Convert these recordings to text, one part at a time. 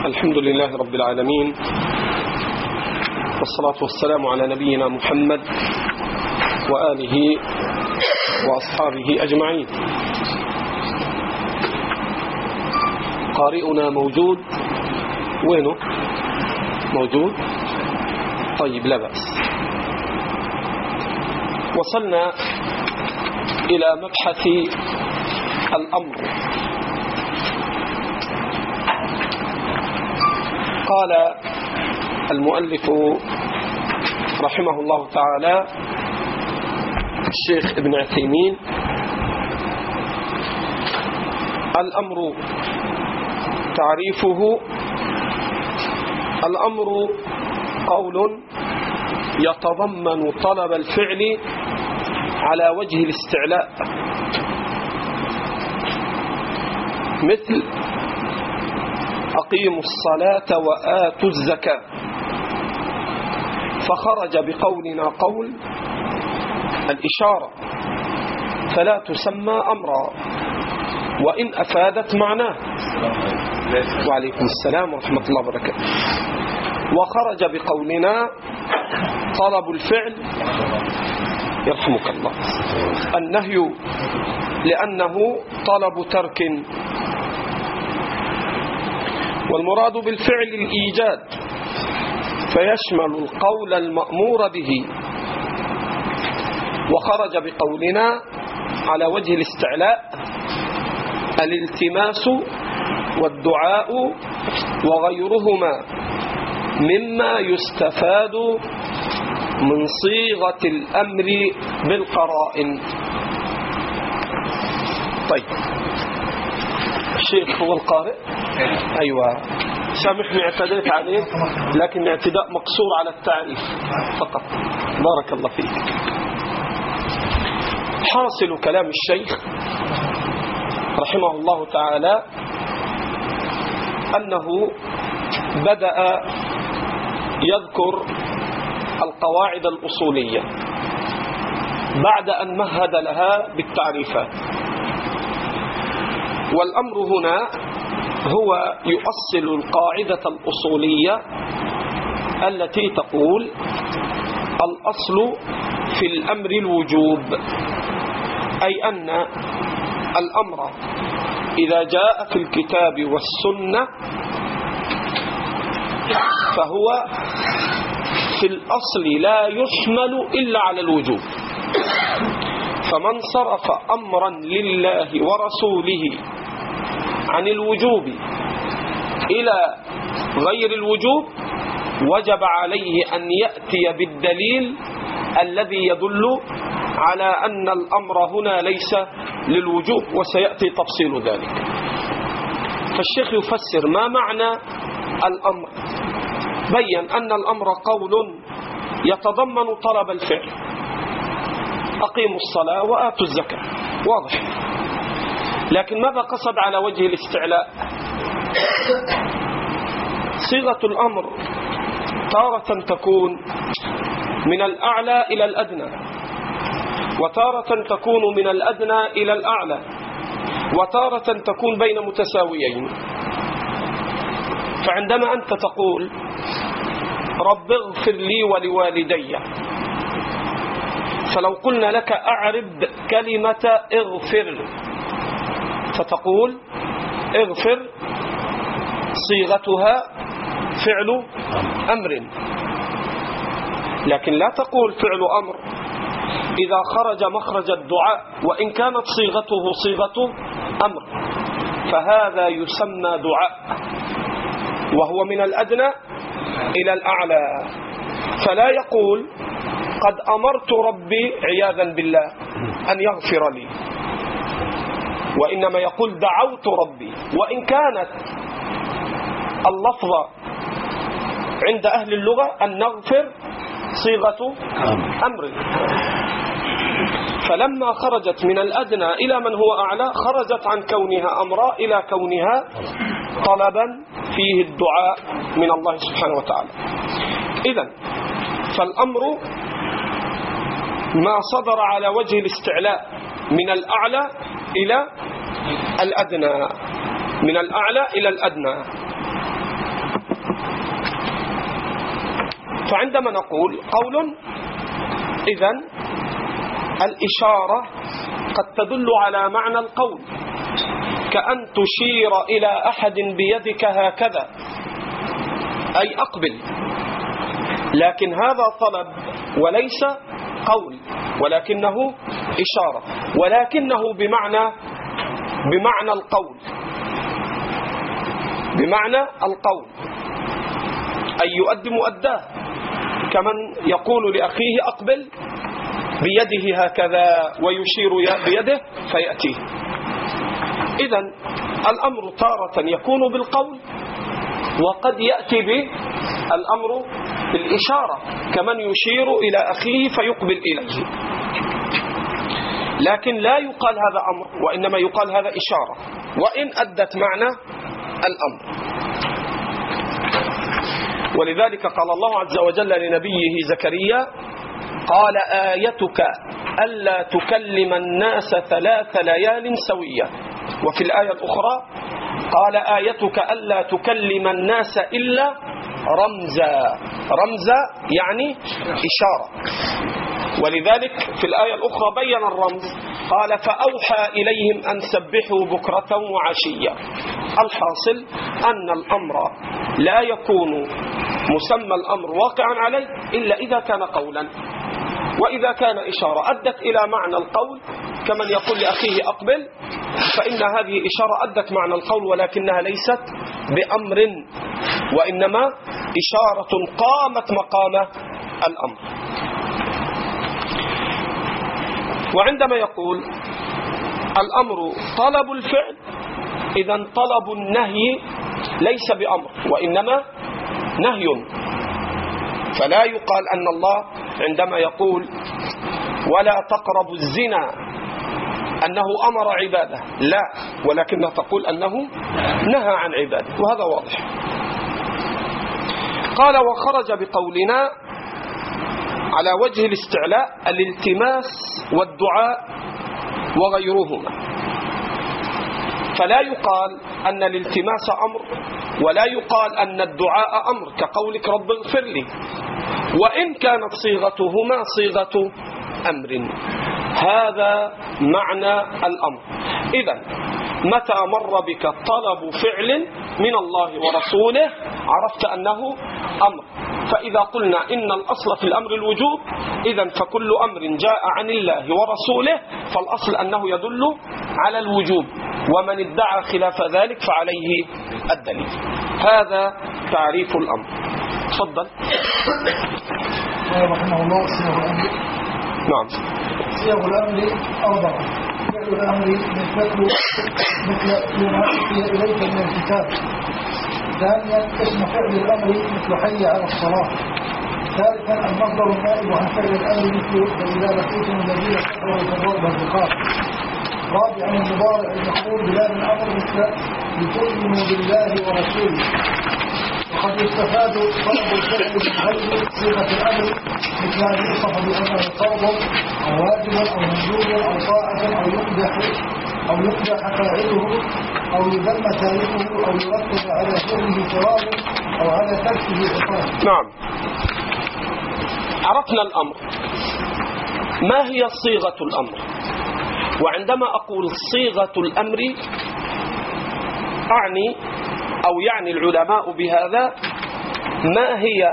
الحمد لله رب العالمين، والصلاة والسلام على نبينا محمد وآله وأصحابه أجمعين. قارئنا موجود؟ وينه؟ موجود؟ طيب، لا بأس. وصلنا إلى مبحث الأمر. قال المؤلف رحمه الله تعالى الشيخ ابن عثيمين: الأمر تعريفه: الأمر قول يتضمن طلب الفعل على وجه الاستعلاء، مثل أقيموا الصلاة وآتوا الزكاة، فخرج بقولنا قول الإشارة فلا تسمى أمرا وإن أفادت معناه. وعليكم السلام ورحمة الله وبركاته. وخرج بقولنا طلب الفعل يرحمك الله النهي، لأنه طلب ترك، والمراد بالفعل الإيجاد، فيشمل القول المأمور به. وخرج بقولنا على وجه الاستعلاء الالتماس والدعاء وغيرهما مما يستفاد من صيغة الأمر بالقرائن. طيب، الشيخ هو القارئ؟ أيوة، سامحني اعتديت عليك، لكن اعتداء مقصور على التعريف فقط. بارك الله فيك. حاصل كلام الشيخ رحمه الله تعالى أنه بدأ يذكر القواعد الأصولية بعد أن مهد لها بالتعريفات. والأمر هنا هو يؤصل القاعدة الأصولية التي تقول: الأصل في الأمر الوجوب، أي أن الأمر إذا جاء في الكتاب والسنة فهو في الأصل لا يحمل إلا على الوجوب. فمن صرف أمرا لله ورسوله عن الوجوب إلى غير الوجوب وجب عليه أن يأتي بالدليل الذي يدل على أن الأمر هنا ليس للوجوب، وسيأتي تفصيل ذلك. فالشيخ يفسر ما معنى الأمر. بين أن الأمر قول يتضمن طلب الفعل: أقيموا الصلاة وآتوا الزكاة، واضح. لكن ماذا قصد على وجه الاستعلاء؟ صيغة الأمر تارة تكون من الأعلى إلى الأدنى، وتارة تكون من الأدنى إلى الأعلى، وتارة تكون بين متساويين. فعندما أنت تقول رب اغفر لي ولوالدي، فلو قلنا لك أعرب كلمة اغفر، فتقول اغفر صيغتها فعل أمر، لكن لا تقول فعل أمر إذا خرج مخرج الدعاء وإن كانت صيغته صيغة أمر، فهذا يسمى دعاء، وهو من الأدنى إلى الأعلى. فلا يقول قد أمرت ربي عياذا بالله أن يغفر لي، وإنما يقول دعوت ربي، وإن كانت اللفظة عند أهل اللغة أن نغفر صيغة أمر. فلما خرجت من الأدنى إلى من هو أعلى خرجت عن كونها أمرا إلى كونها طلبا فيه الدعاء من الله سبحانه وتعالى. إذن فالأمر ما صدر على وجه الاستعلاء من الأعلى إلى الأدنى، من الأعلى إلى الأدنى. فعندما نقول قول، إذن الإشارة قد تدل على معنى القول، كأن تشير إلى أحد بيدك هكذا أي أقبل، لكن هذا طلب وليس قول، ولكنه إشارة، ولكنه بمعنى القول، بمعنى القول أي يؤدي مؤداه، كمن يقول لأخيه أقبل بيده هكذا ويشير بيده فيأتيه. إذن الأمر تارة يكون بالقول، وقد يأتي بالأمر بالإشارة، كمن يشير إلى أخيه فيقبل إليه، لكن لا يقال هذا أمر، وإنما يقال هذا إشارة، وإن أدت معنى الأمر. ولذلك قال الله عز وجل لنبيه زكريا: قال آيتك ألا تكلم الناس 3 ليال سوية. وفي الآية الأخرى قال آيتك ألا تكلم الناس إلا رمزا. رمزا يعني إشارة. ولذلك في الآية الأخرى بين الرمز، قال فأوحى إليهم أن سبحوا بكرة وعشية. الحاصل أن الأمر لا يكون مسمى الأمر واقعا عليه إلا إذا كان قولا، وإذا كان إشارة أدت إلى معنى القول، كمن يقول لأخيه أقبل، فإن هذه إشارة أدت معنى القول، ولكنها ليست بأمر، وإنما إشارة قامت مقام الأمر. وعندما يقول الأمر طلب الفعل، إذن طلب النهي ليس بأمر وإنما نهي. فلا يقال أن الله عندما يقول ولا تقربوا الزنا أنه أمر عباده، لا، ولكنها تقول أنه نهى عن عباده، وهذا واضح. قال وخرج بقولنا على وجه الاستعلاء الالتماس والدعاء وغيرهما، فلا يقال أن الالتماس أمر، ولا يقال أن الدعاء أمر كقولك رب اغفر لي، وإن كانت صيغتهما صيغة أمر. هذا معنى الأمر. إذن متى مر بك طلب فعل من الله ورسوله عرفت أنه أمر. فإذا قلنا إن الأصل في الأمر الوجوب، إذن فكل أمر جاء عن الله ورسوله فالأصل أنه يدل على الوجوب، ومن ادعى خلاف ذلك فعليه الدليل. هذا تعريف الأمر. تفضل. رحمه الله صيغ الأمر. نعم. صيغ الأمر 4. فعل الأمر مثل ما أوحي إليك من الكتاب. ثانيا اسم فعل الأمر مثل حي على الصلاة. ثالثا المصدر النائب عن فعل الأمر مثل فإذا لقيتم الذين كفروا فضرب الرقاب. رابعا المضارع المحمول بلام الأمر مثل لتؤمنوا بالله ورسوله. وقد يستفاد طلب الفعل من غير صيغة الأمر مثل أن يوصف بأنه فرض أو واجب أو مندوب أو طاعة أو يمدح فاعله أو يذم تاركه أو يرتب على فعله ثواب أو على تركه عقاب. نعم. عرفنا الأمر. ما هي صيغة الأمر؟ وعندما أقول صيغة الأمر أعني أو يعني العلماء بهذا ما هي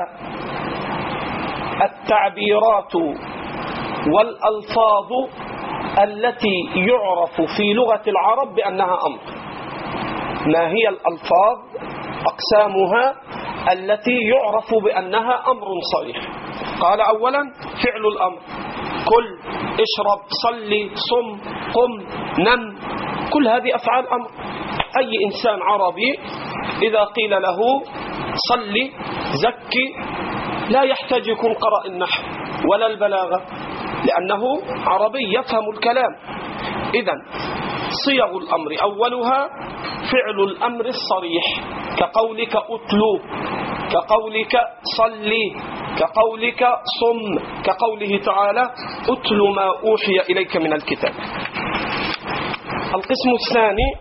التعبيرات والألفاظ التي يعرف في لغة العرب بأنها أمر. ما هي الألفاظ أقسامها التي يعرف بأنها أمر صريح؟ قال أولا فعل الأمر، كل، اشرب، صلي، صم، قم، نم، كل هذه أفعال أمر. أي إنسان عربي إذا قيل له صلي زكي لا يحتاج يكون قرأ النحو ولا البلاغة، لأنه عربي يفهم الكلام. إذن صيغ الأمر أولها فعل الأمر الصريح، كقولك أتلو، كقولك صلي، كقولك صم، كقوله تعالى أتل ما أوحي إليك من الكتاب. القسم الثاني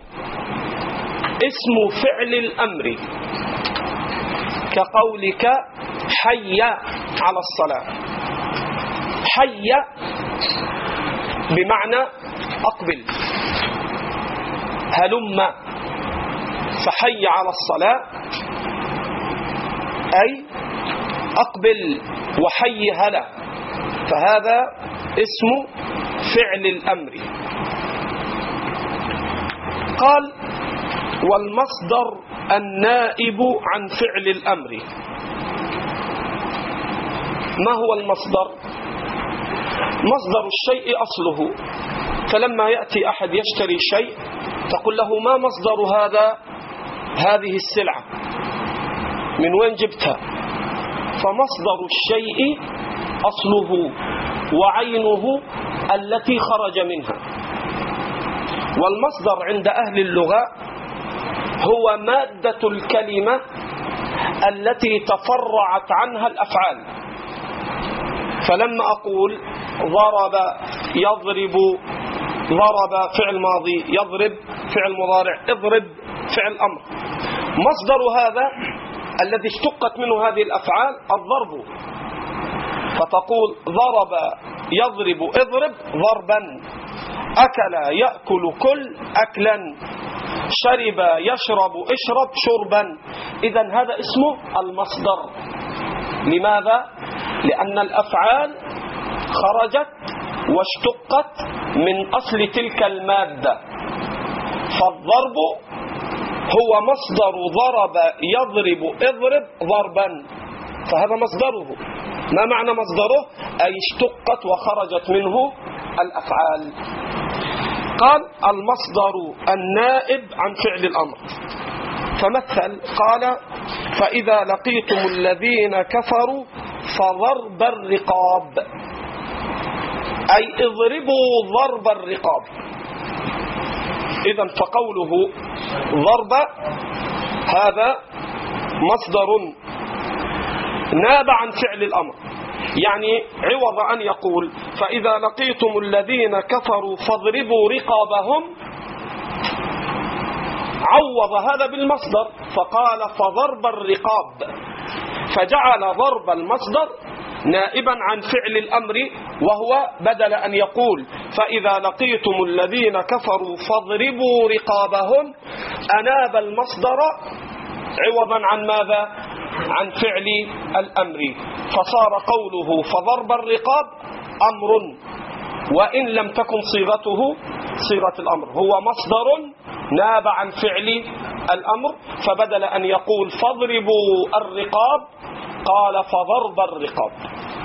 اسم فعل الأمر، كقولك حي على الصلاة. حي بمعنى أقبل، هلم، فحي على الصلاة أي أقبل وحي هلا، فهذا اسم فعل الأمر. قال والمصدر النائب عن فعل الأمر. ما هو المصدر؟ مصدر الشيء أصله، فلما يأتي أحد يشتري شيء تقول له ما مصدر هذه السلعة، من وين جبتها؟ فمصدر الشيء أصله وعينه التي خرج منها. والمصدر عند أهل اللغة هو مادة الكلمة التي تفرعت عنها الأفعال. فلما أقول ضرب يضرب، ضرب فعل ماضي، يضرب فعل مضارع، اضرب فعل أمر، مصدر هذا الذي اشتقت منه هذه الأفعال الضرب، فتقول ضرب يضرب اضرب ضربا، أكل يأكل كل أكلا، شرب يشرب اشرب شربا. إذن هذا اسمه المصدر. لماذا؟ لأن الأفعال خرجت واشتقت من أصل تلك المادة. فالضرب هو مصدر ضرب يضرب اضرب ضربا، فهذا مصدره. ما معنى مصدره؟ أي اشتقت وخرجت منه الأفعال. قال المصدر النائب عن فعل الأمر. فمثل قال فإذا لقيتم الذين كفروا فضرب الرقاب، أي اضربوا ضرب الرقاب. إذن فقوله ضرب هذا مصدر ناب عن فعل الأمر، يعني عوض أن يقول فإذا لقيتم الذين كفروا فاضربوا رقابهم، عوض هذا بالمصدر فقال فضرب الرقاب، فجعل ضرب المصدر نائبا عن فعل الأمر، وهو بدل أن يقول فإذا لقيتم الذين كفروا فاضربوا رقابهم، أناب المصدر عوضا عن ماذا؟ عن فعل الأمر، فصار قوله فضرب الرقاب أمر، وإن لم تكن صيغته صيغة الأمر، هو مصدر ناب عن فعل الأمر، فبدل أن يقول فاضربوا الرقاب قال فضرب الرقاب.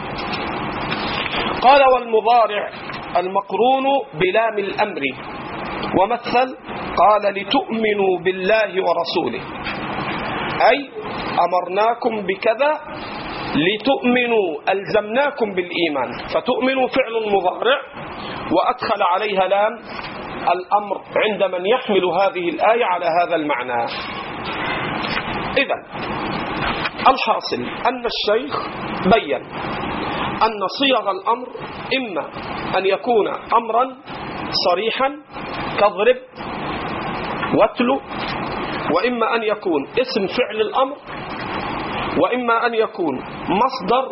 قال والمضارع المقرون بلام الأمر. ومثل قال لتؤمنوا بالله ورسوله، أي أمرناكم بكذا لتؤمنوا، ألزمناكم بالإيمان، فتؤمنوا فعل مضارع وأدخل عليها لام الأمر عند من يحمل هذه الآية على هذا المعنى. إذن الحاصل أن الشيخ بيّن أن صيغ الأمر إما أن يكون أمرا صريحا كاضرب واتلو، وإما أن يكون اسم فعل الأمر، وإما أن يكون مصدر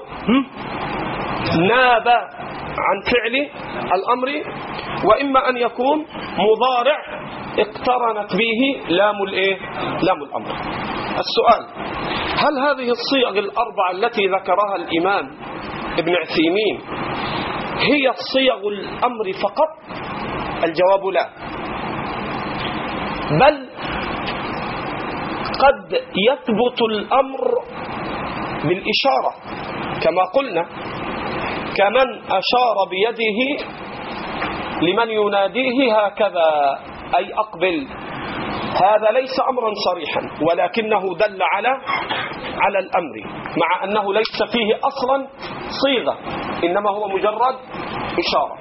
ناب عن فعل الأمر، وإما أن يكون مضارع اقترنت به لام الأمر. السؤال: هل هذه الصيغ الأربعة التي ذكرها الإمام ابن عثيمين هي صيغ الأمر فقط؟ الجواب لا، بل قد يثبت الأمر بالإشارة كما قلنا، كمن أشار بيده لمن يناديه هكذا أي أقبل، هذا ليس أمرا صريحا ولكنه دل على الأمر، مع أنه ليس فيه أصلا صيغة، إنما هو مجرد إشارة.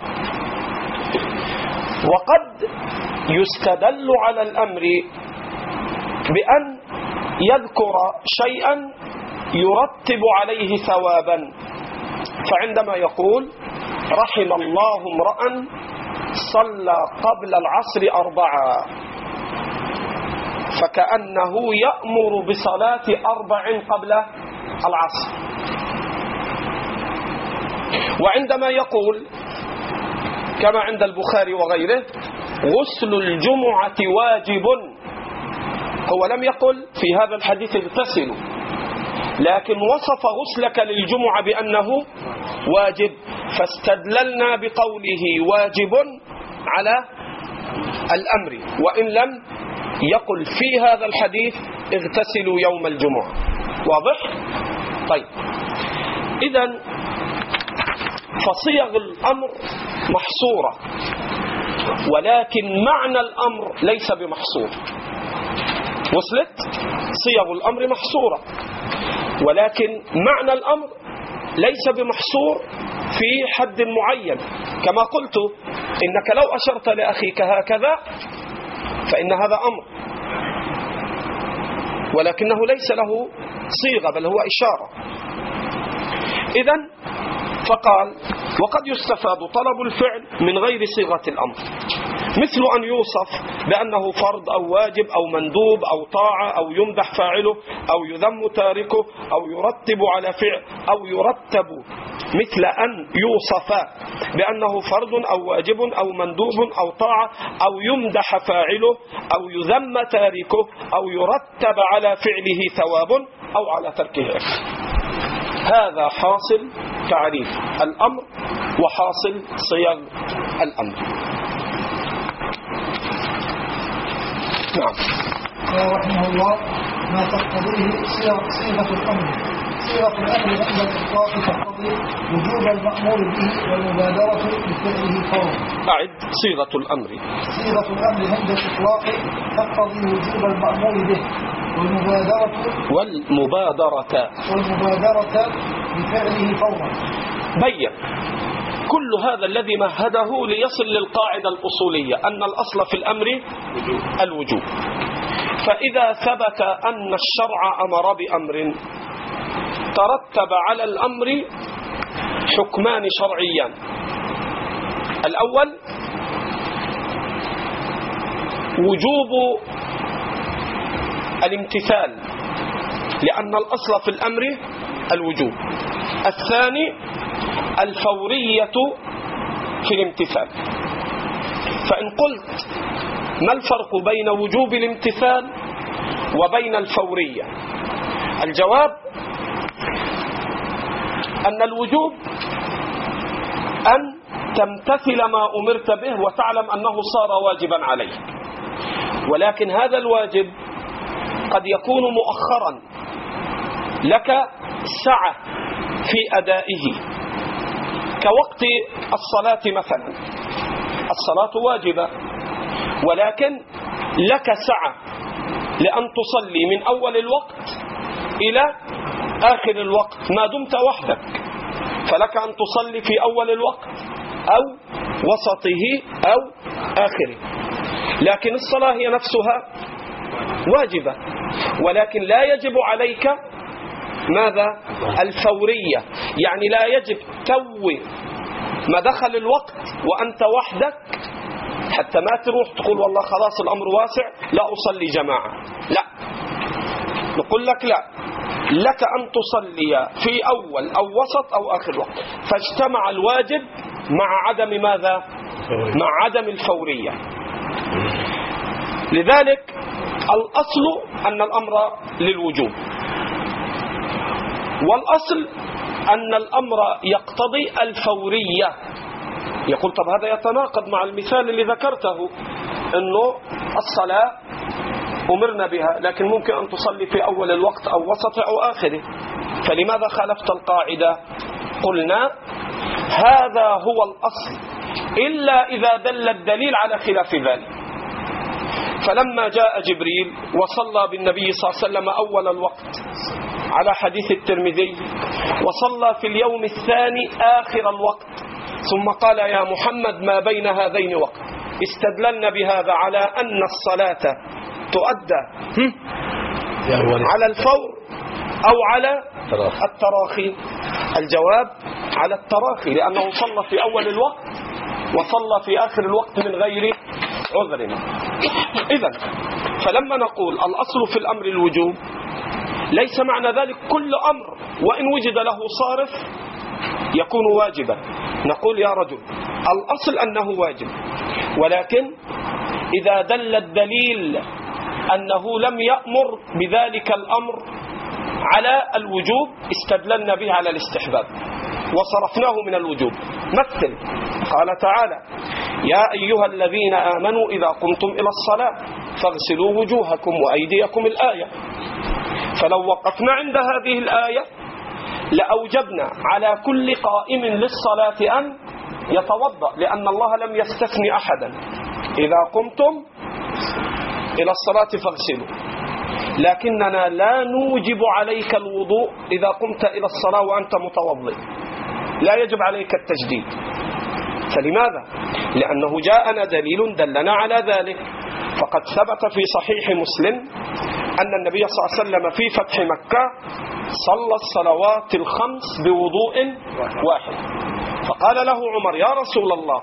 وقد يستدل على الأمر بأن يذكر شيئا يرتب عليه ثوابا، فعندما يقول رحم الله امرأ صلى قبل العصر 4، فكأنه يأمر بصلاة 4 قبل العصر. وعندما يقول كما عند البخاري وغيره غسل الجمعة واجب، هو لم يقل في هذا الحديث اغتسلوا، لكن وصف غسلك للجمعة بأنه واجب، فاستدللنا بقوله واجب على الأمر، وإن لم يقل في هذا الحديث اغتسلوا يوم الجمعة. واضح؟ طيب، إذن فصيغ الأمر محصورة، ولكن معنى الأمر ليس بمحصور. وصلت؟ صيغ الأمر محصورة، ولكن معنى الأمر ليس بمحصور في حد معين. كما قلت إنك لو أشرت لأخيك هكذا فإن هذا أمر، ولكنه ليس له صيغة بل هو إشارة. إذن فقال وقد يستفاد طلب الفعل من غير صيغة الأمر، مثل أن يوصف بأنه فرض أو واجب أو مندوب أو طاعة أو يمدح فاعله أو يذم تاركه أو يرتب على فعل أو يرتب، مثل أن يوصف بأنه فرض أو واجب أو مندوب أو طاعة أو يمدح فاعله أو يذم تاركه أو يرتب على فعله ثواب أو على تركه. هذا حاصل تعريف الأمر وحاصل صيغ الأمر. نعم. رحمه الله ما تقتضيه صيغة الأمر. صيغة الأمر عند الإطلاق تقتضي وجوب المأمور به والمبادرة بفعله فورا. أعد صيغة الأمر. صيغة الأمر عند الإطلاق تقتضي وجوب المأمور به والمبادرة بفعله فورا. بين كل هذا الذي مهده ليصل للقاعدة الأصولية أن الأصل في الأمر الوجوب. فإذا ثبت أن الشرع أمر بأمر ترتب على الأمر حكمان شرعيان. الأول وجوب الامتثال لأن الأصل في الأمر الوجوب. الثاني الفورية في الامتثال. فإن قلت ما الفرق بين وجوب الامتثال وبين الفورية؟ الجواب أن الوجوب أن تمتثل ما أمرت به وتعلم أنه صار واجبا عليك، ولكن هذا الواجب قد يكون مؤخرا لك سعة في أدائه، كوقت الصلاة مثلا. الصلاة واجبة ولكن لك سعة لأن تصلي من أول الوقت إلى آخر الوقت ما دمت وحدك، فلك أن تصلي في أول الوقت أو وسطه أو آخره. لكن الصلاة هي نفسها واجبة، ولكن لا يجب عليك ماذا؟ الفورية، يعني لا يجب توي ما دخل الوقت وأنت وحدك حتى ما تروح تقول والله خلاص الأمر واسع لا أصلي جماعة. لا، نقول لك لا، لك أن تصلي في أول أو وسط أو آخر وقت. فاجتمع الواجب مع عدم ماذا؟ مع عدم الفورية. لذلك الأصل أن الأمر للوجوب، والأصل أن الأمر يقتضي الفورية. يقول طب هذا يتناقض مع المثال اللي ذكرته، أنه الصلاة أمرنا بها لكن ممكن أن تصلي في أول الوقت أو وسطه أو آخره، فلماذا خالفت القاعدة؟ قلنا هذا هو الأصل إلا إذا دل الدليل على خلاف ذلك. فلما جاء جبريل وصلى بالنبي صلى الله عليه وسلم أول الوقت على حديث الترمذي، وصلى في اليوم الثاني آخر الوقت، ثم قال يا محمد ما بين هذين وقت، استدللنا بهذا على أن الصلاة تؤدى على الفور أو على التراخي. الجواب على التراخي، لأنه صلى في أول الوقت وصلى في آخر الوقت من غير عذر. إذن فلما نقول الأصل في الأمر الوجوب، ليس معنى ذلك كل أمر وإن وجد له صارف يكون واجبا، نقول يا رجل الأصل أنه واجب، ولكن إذا دل الدليل أنه لم يأمر بذلك الأمر على الوجوب استدللنا به على الاستحباب وصرفناه من الوجوب. مثل قال تعالى: يا أيها الذين آمنوا إذا قمتم إلى الصلاة فاغسلوا وجوهكم وأيديكم، الآية. فلو وقفنا عند هذه الآية لأوجبنا على كل قائم للصلاة أن يتوضأ، لأن الله لم يستثني أحدا. إذا قمتم إلى الصلاة فاغسلوا، لكننا لا نوجب عليك الوضوء إذا قمت إلى الصلاة وأنت متوضئ، لا يجب عليك التجديد. فلماذا؟ لأنه جاءنا دليل دلنا على ذلك. فقد ثبت في صحيح مسلم أن النبي صلى الله عليه وسلم في فتح مكة صلى الصلوات الخمس بوضوء واحد، فقال له عمر: يا رسول الله،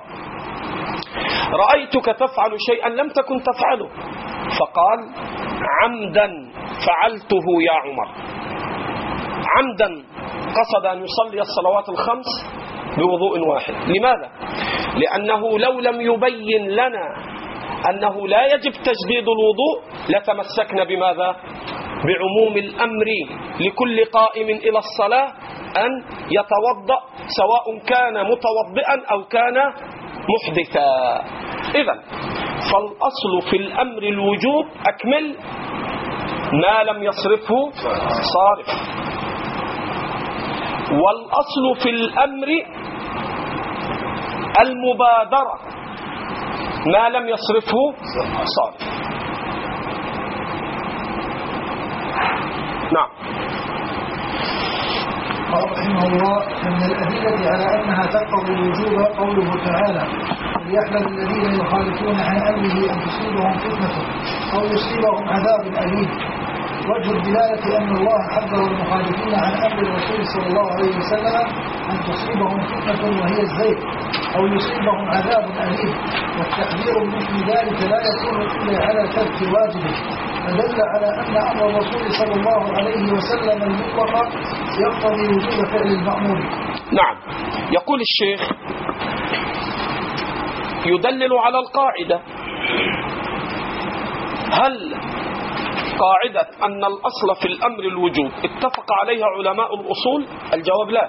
رأيتك تفعل شيئا لم تكن تفعله. فقال: عمدا فعلته يا عمر. عمدا قصد أن يصلي الصلوات الخمس بوضوء واحد. لماذا؟ لأنه لو لم يبين لنا أنه لا يجب تجديد الوضوء لتمسكنا بماذا؟ بعموم الأمر لكل قائم إلى الصلاة أن يتوضأ، سواء كان متوضئا أو كان محدثا. إذن فالأصل في الأمر الوجوب، أكمل، ما لم يصرفه صارف. والأصل في الأمر المبادرة، ما لم يصرفه صارف. نعم. قال رحمه الله: من الأدلة على أنها تقتضي الوجوب قوله تعالى: وليحذر الذين يخالفون عن أمره أن تصيبهم فتنة أو يصيبهم عذاب أليم. وجه الدلالة أن الله حذر المخالفين عن أمر الرسول صلى الله عليه وسلم أن تصيبهم فتنة وهي الزيغ أو يصيبهم عذاب أليم، والتحذير مثل ذلك لا يكون إلا على ترك واجبه، فدل على أن أمر الرسول صلى الله عليه وسلم المطلق يقتضي وجوب فعل المأمور. نعم. يقول الشيخ: يدلل على القاعدة. هل قاعدة أن الأصل في الأمر الوجوب اتفق عليها علماء الأصول؟ الجواب لا،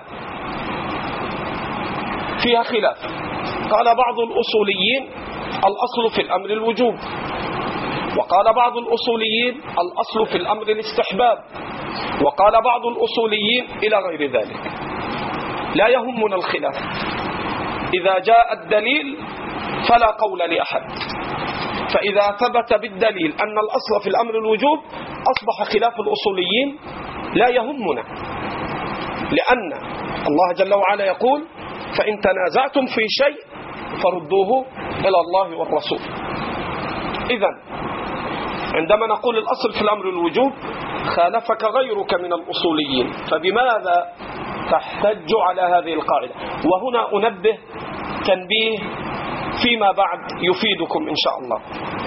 فيها خلاف. قال بعض الأصوليين: الأصل في الأمر الوجوب، وقال بعض الأصوليين: الأصل في الأمر الاستحباب، وقال بعض الأصوليين إلى غير ذلك. لا يهمنا الخلاف، إذا جاء الدليل فلا قول لأحد. فإذا ثبت بالدليل أن الأصل في الأمر الوجوب أصبح خلاف الأصوليين لا يهمنا، لأن الله جل وعلا يقول: فإن تنازعتم في شيء فردوه إلى الله والرسول. إذن عندما نقول الأصل في الأمر الوجوب خالفك غيرك من الأصوليين، فبماذا تحتج على هذه القاعدة؟ وهنا أنبه تنبيه فيما بعد يفيدكم إن شاء الله.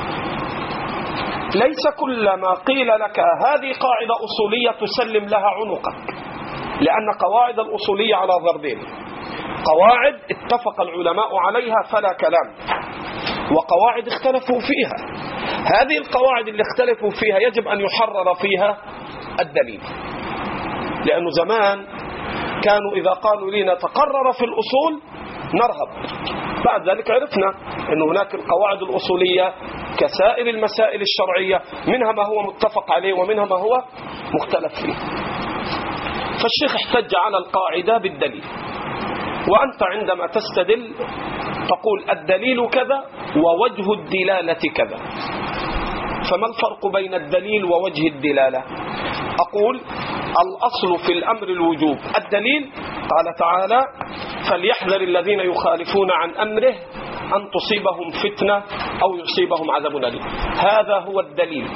ليس كل ما قيل لك هذه قاعدة أصولية تسلم لها عنقك، لأن قواعد الأصولية على ضربين: قواعد اتفق العلماء عليها فلا كلام، وقواعد اختلفوا فيها. هذه القواعد اللي اختلفوا فيها يجب أن يحرر فيها الدليل، لأنه زمان كانوا إذا قالوا لنا تقرر في الأصول نرهب. بعد ذلك عرفنا أن هناك القواعد الأصولية كسائر المسائل الشرعية، منها ما هو متفق عليه ومنها ما هو مختلف فيه. فالشيخ احتج على القاعدة بالدليل، وأنت عندما تستدل تقول الدليل كذا ووجه الدلالة كذا. فما الفرق بين الدليل ووجه الدلالة؟ أقول: الأصل في الأمر الوجوب. الدليل قال تعالى: فليحذر الذين يخالفون عن أمره أن تصيبهم فتنة أو يصيبهم عذاب أليم. هذا هو الدليل.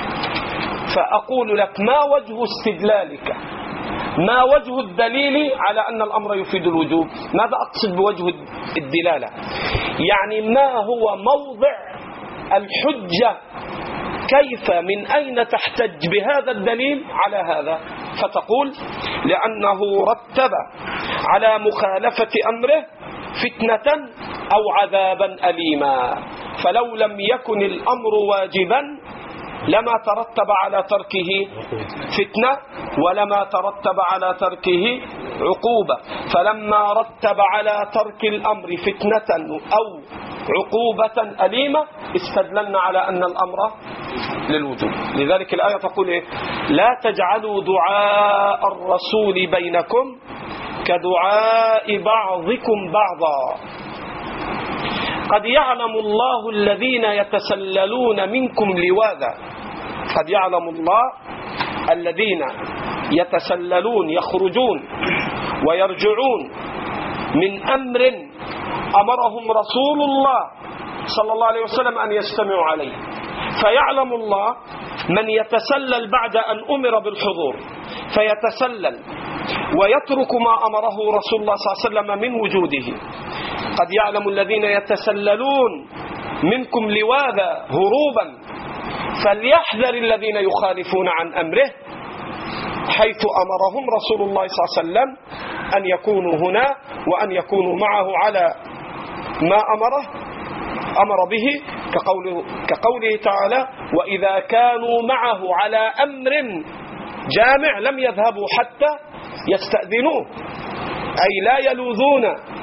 فأقول لك: ما وجه استدلالك؟ ما وجه الدليل على أن الأمر يفيد الوجوب؟ ماذا أقصد بوجه الدلالة؟ يعني ما هو موضع الحجة؟ كيف من أين تحتج بهذا الدليل على هذا؟ فتقول: لأنه رتب على مخالفة أمره فتنة أو عذابا أليما. فلو لم يكن الأمر واجبا لما ترتب على تركه فتنة ولما ترتب على تركه عقوبة. فلما رتب على ترك الأمر فتنة أو عقوبة أليمة استدللنا على أن الأمر للوجوب. لذلك الآية تقول إيه؟ لا تجعلوا دعاء الرسول بينكم كدعاء بعضكم بعضا قد يعلم الله الذين يتسللون منكم لواذا. قد يعلم الله الذين يتسللون يخرجون ويرجعون من أمر أمرهم رسول الله صلى الله عليه وسلم أن يجتمعوا عليه. فيعلم الله من يتسلل بعد أن أمر بالحضور فيتسلل ويترك ما أمره رسول الله صلى الله عليه وسلم من وجوده. قد يعلم الذين يتسللون منكم لواذا هروبا فليحذر الذين يخالفون عن أمره حيث أمرهم رسول الله صلى الله عليه وسلم أن يكونوا هنا وأن يكونوا معه على ما أمر به كقوله تعالى وإذا كانوا معه على أمر جامع لم يذهبوا حتى يستأذنوه أي لا يلوذون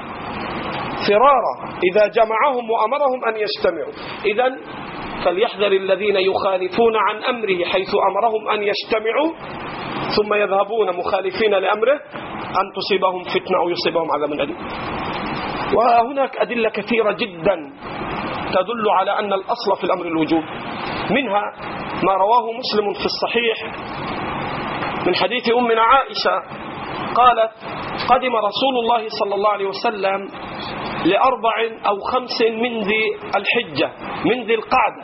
فرارا إذا جمعهم وأمرهم أن يجتمعوا. إذن فليحذر الذين يخالفون عن أمره حيث أمرهم أن يجتمعوا ثم يذهبون مخالفين لأمره أن تصيبهم فتنة أو يصيبهم عذاب أليم. وهناك أدلة كثيرة جدا تدل على أن الأصل في الأمر الوجوب. منها ما رواه مسلم في الصحيح من حديث أمنا عائشة قالت قدم رسول الله صلى الله عليه وسلم ل4 أو 5 من ذي الحجة من ذي القعدة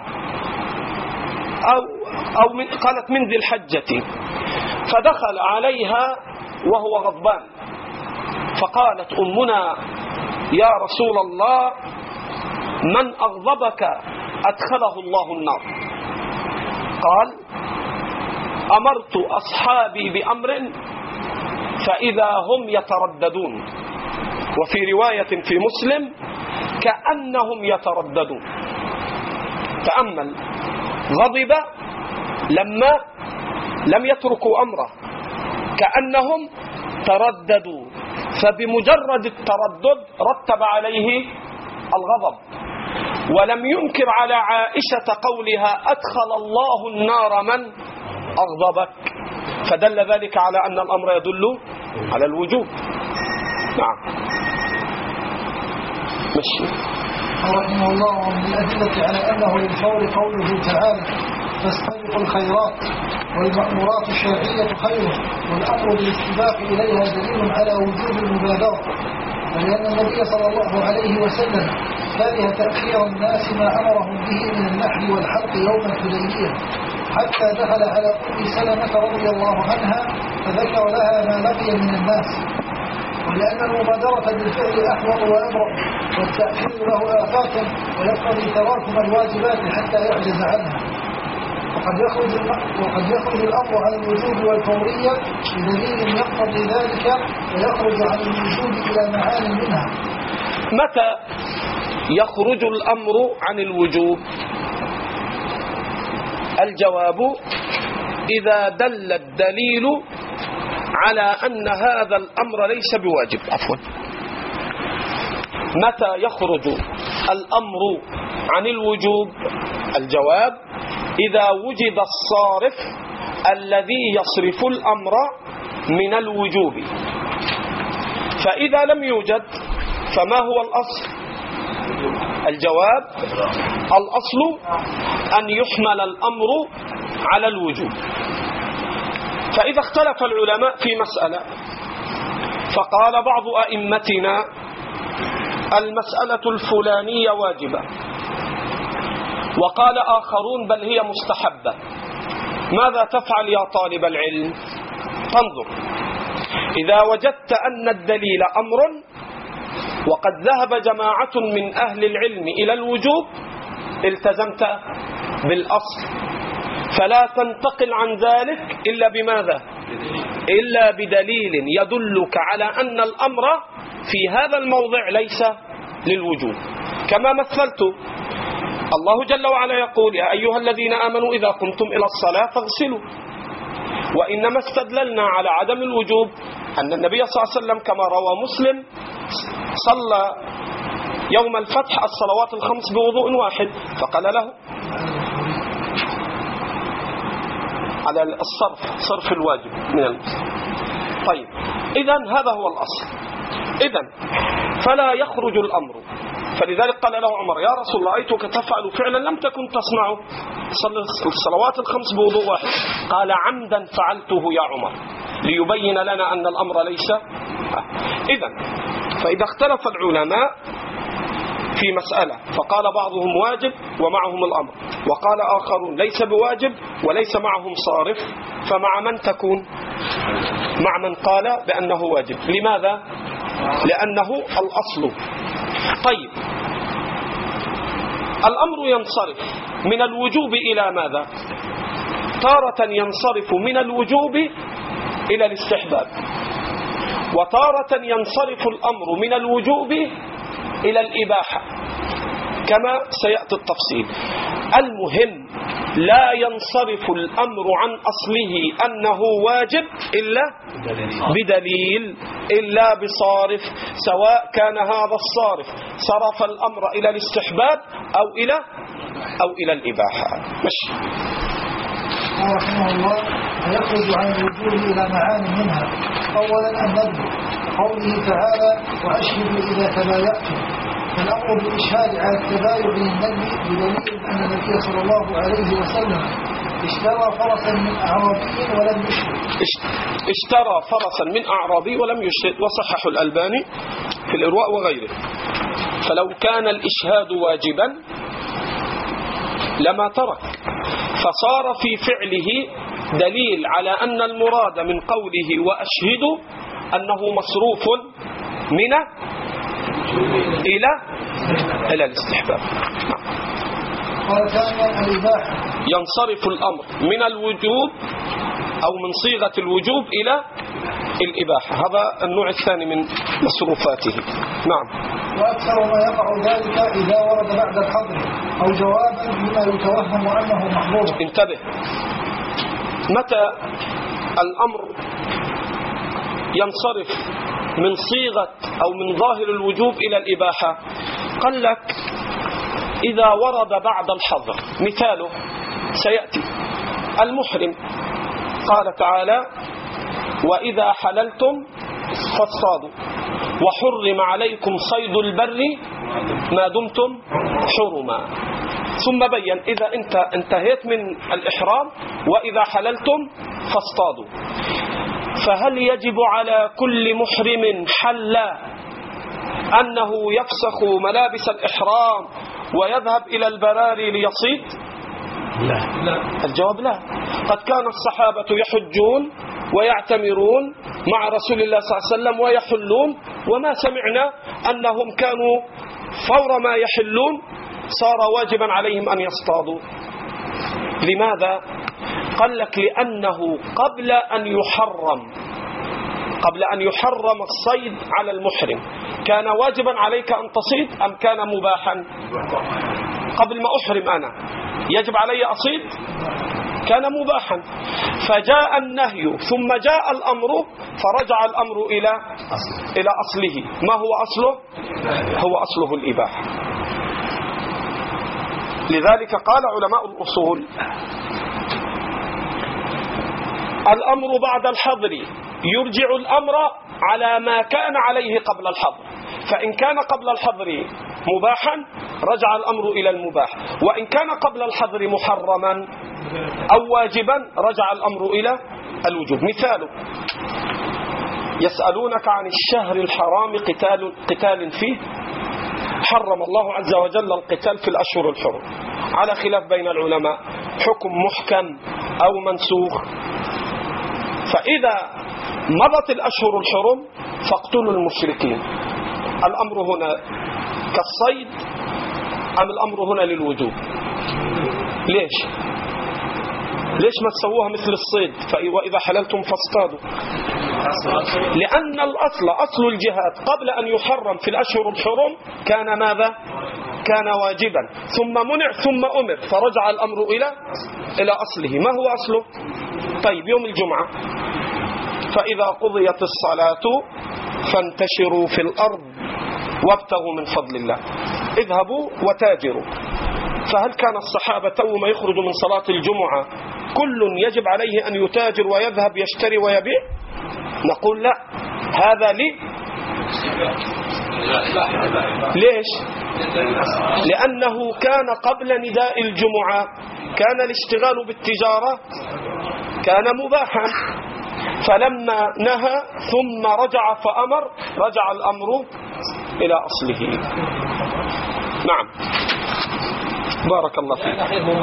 قالت من ذي الحجة فدخل عليها وهو غضبان فقالت أمنا يا رسول الله من أغضبك أدخله الله النار. قال أمرت أصحابي بأمر فإذا هم يترددون وفي رواية في مسلم كأنهم يترددون. تأمل غضب لما لم يتركوا أمره كأنهم ترددوا فبمجرد التردد رتب عليه الغضب. ولم ينكر على عائشة قولها أدخل الله النار من أغضبك فدل ذلك على أن الأمر يدل على الوجوب. نعم مشي رحمه الله. ومن الأدلة على أنه للفور قوله تعالى فاستبقوا الخيرات والمأمورات الشرعية خير والأمر بالاستباق إليها دليل على وجوب المبادرة. ولأن النبي صلى الله عليه وسلم كره تأخير الناس ما أمرهم به من النحر والحلق يوم الحديبية حتى دخل على أم سلمة رضي الله عنها فذكر لها ما لقي من الناس. ولأن المبادرة بالفعل أحوط وأبرأ والتأخير له آفات ويقتضي تراكم الواجبات حتى يعجز عنها. وقد يخرج الأمر عن الوجوب والفورية بدليل يقتضي ذلك ويخرج عن الوجوب إلى معان منها. متى يخرج الأمر عن الوجوب؟ الجواب إذا دل الدليل على أن هذا الأمر ليس بواجب. متى يخرج الأمر عن الوجوب؟ الجواب إذا وجد الصارف الذي يصرف الأمر من الوجوب. فإذا لم يوجد فما هو الأصل؟ الجواب الأصل أن يحمل الأمر على الوجوب. فإذا اختلف العلماء في مسألة فقال بعض أئمتنا المسألة الفلانية واجبة وقال آخرون بل هي مستحبة، ماذا تفعل يا طالب العلم؟ تنظر إذا وجدت أن الدليل أمر وقد ذهب جماعة من أهل العلم إلى الوجوب التزمت بالأصل فلا تنتقل عن ذلك إلا بماذا؟ إلا بدليل يدلك على أن الأمر في هذا الموضع ليس للوجوب. كما مثلت، الله جل وعلا يقول: يا أيها الذين آمنوا إذا قمتم إلى الصلاة فاغسلوا. وإنما استدللنا على عدم الوجوب أن النبي صلى الله عليه وسلم كما روى مسلم صلى يوم الفتح الصلوات الخمس بوضوء واحد، فقال له على الصرف، صرف الواجب من المسلم. طيب، إذن هذا هو الأصل. إذن فلا يخرج الأمر. فلذلك قال له عمر: يا رسول الله، رأيتك تفعل فعلا لم تكن تصنعه، صل الصلوات الخمس بوضوء واحد. قال: عمدا فعلته يا عمر، ليبين لنا أن الأمر ليس. إذن فإذا اختلف العلماء في مسألة فقال بعضهم واجب ومعهم الأمر، وقال آخرون ليس بواجب وليس معهم صارف، فمع من تكون؟ مع من قال بأنه واجب. لماذا؟ لأنه الأصل. طيب، الأمر ينصرف من الوجوب إلى ماذا؟ تارة ينصرف من الوجوب إلى الاستحباب، وتارة ينصرف الأمر من الوجوب إلى الإباحة، كما سيأتي التفصيل. المهم لا ينصرف الأمر عن أصله أنه واجب إلا بدليل، إلا بصارف، سواء كان هذا الصارف صرف الأمر إلى الاستحباب أو إلى الإباحة. ماشي. رحمه الله: ويخرج عن الوجوب إلى معاني منها. أولا الندب، قوله تعالى: وأشهدوا إذا تبايعتم، فالأمر بالإشهاد على التبايع للندب بدليل أن النبي صلى الله عليه وسلم اشترى فرسا من أعرابي ولم يشهد. اشترى فرسا من أعرابي ولم يشهد، وصحح الألباني في الإرواء وغيره. فلو كان الإشهاد واجبا لما ترك، فصار في فعله دليل على أن المراد من قوله وأشهد أنه مصروف من إلى الاستحباب. قال ثانيا الإباحة، ينصرف الأمر من الوجوب أو من صيغة الوجوب إلى الإباحة، هذا النوع الثاني من مصروفاته. نعم. وأكثر ما يقع ذلك إذا ورد بعد الحظر أو جوابا بما يتوهم أنه محظور. انتبه، متى الأمر ينصرف من صيغة أو من ظاهر الوجوب إلى الإباحة؟ قال لك: إذا ورد بعد الحظر. مثاله سيأتي: المحرم، قال تعالى: وإذا حللتم فاصطادوا، وحرم عليكم صيد البر ما دمتم حرما. ثم بين: إذا أنت انتهيت من الإحرام وإذا حللتم فاصطادوا. فهل يجب على كل محرم حل أنه يفسخ ملابس الإحرام ويذهب إلى البراري ليصيد؟ لا. الجواب لا. قد كان الصحابة يحجون ويعتمرون مع رسول الله صلى الله عليه وسلم ويحلون، وما سمعنا أنهم كانوا فور ما يحلون صار واجبا عليهم أن يصطادوا. لماذا؟ قال لك: لأنه قبل أن يحرم الصيد على المحرم كان واجبا عليك أن تصيد أم كان مباحا؟ قبل ما أحرم أنا يجب علي أصيد؟ كان مباحا. فجاء النهي ثم جاء الأمر، فرجع الأمر إلى أصله. ما هو أصله؟ هو أصله الإباحة. لذلك قال علماء الأصول: الأمر بعد الحظر يرجع الأمر على ما كان عليه قبل الحظر، فإن كان قبل الحظر مباحا رجع الأمر إلى المباح، وإن كان قبل الحظر محرما أو واجبا رجع الأمر إلى الوجوب. مثاله: يسألونك عن الشهر الحرام قتال فيه، حرم الله عز وجل القتال في الأشهر الحرم، على خلاف بين العلماء، حكم محكم أو منسوخ. فإذا مضت الأشهر الحرم فاقتلوا المشركين. الأمر هنا كالصيد أم الأمر هنا للوجوب؟ ليش؟ ليش ما تسووها مثل الصيد وإذا حللتم فاصطادوا؟ لأن أصل الجهاد قبل أن يحرم في الأشهر الحرم كان ماذا؟ كان واجبا، ثم منع ثم أمر، فرجع الأمر إلى أصله. ما هو أصله؟ طيب يوم الجمعة فإذا قضيت الصلاة فانتشروا في الأرض وابتغوا من فضل الله، اذهبوا وتاجروا. فهل كان الصحابة يوم يخرجوا من صلاة الجمعة كل يجب عليه أن يتاجر ويذهب يشتري ويبيع؟ نقول لا، هذا ليش؟ لأنه كان قبل نداء الجمعة كان الاشتغال بالتجارة كان مباحا، فلما نهى ثم رجع فأمر رجع الأمر إلى أصله. نعم بارك الله فيك.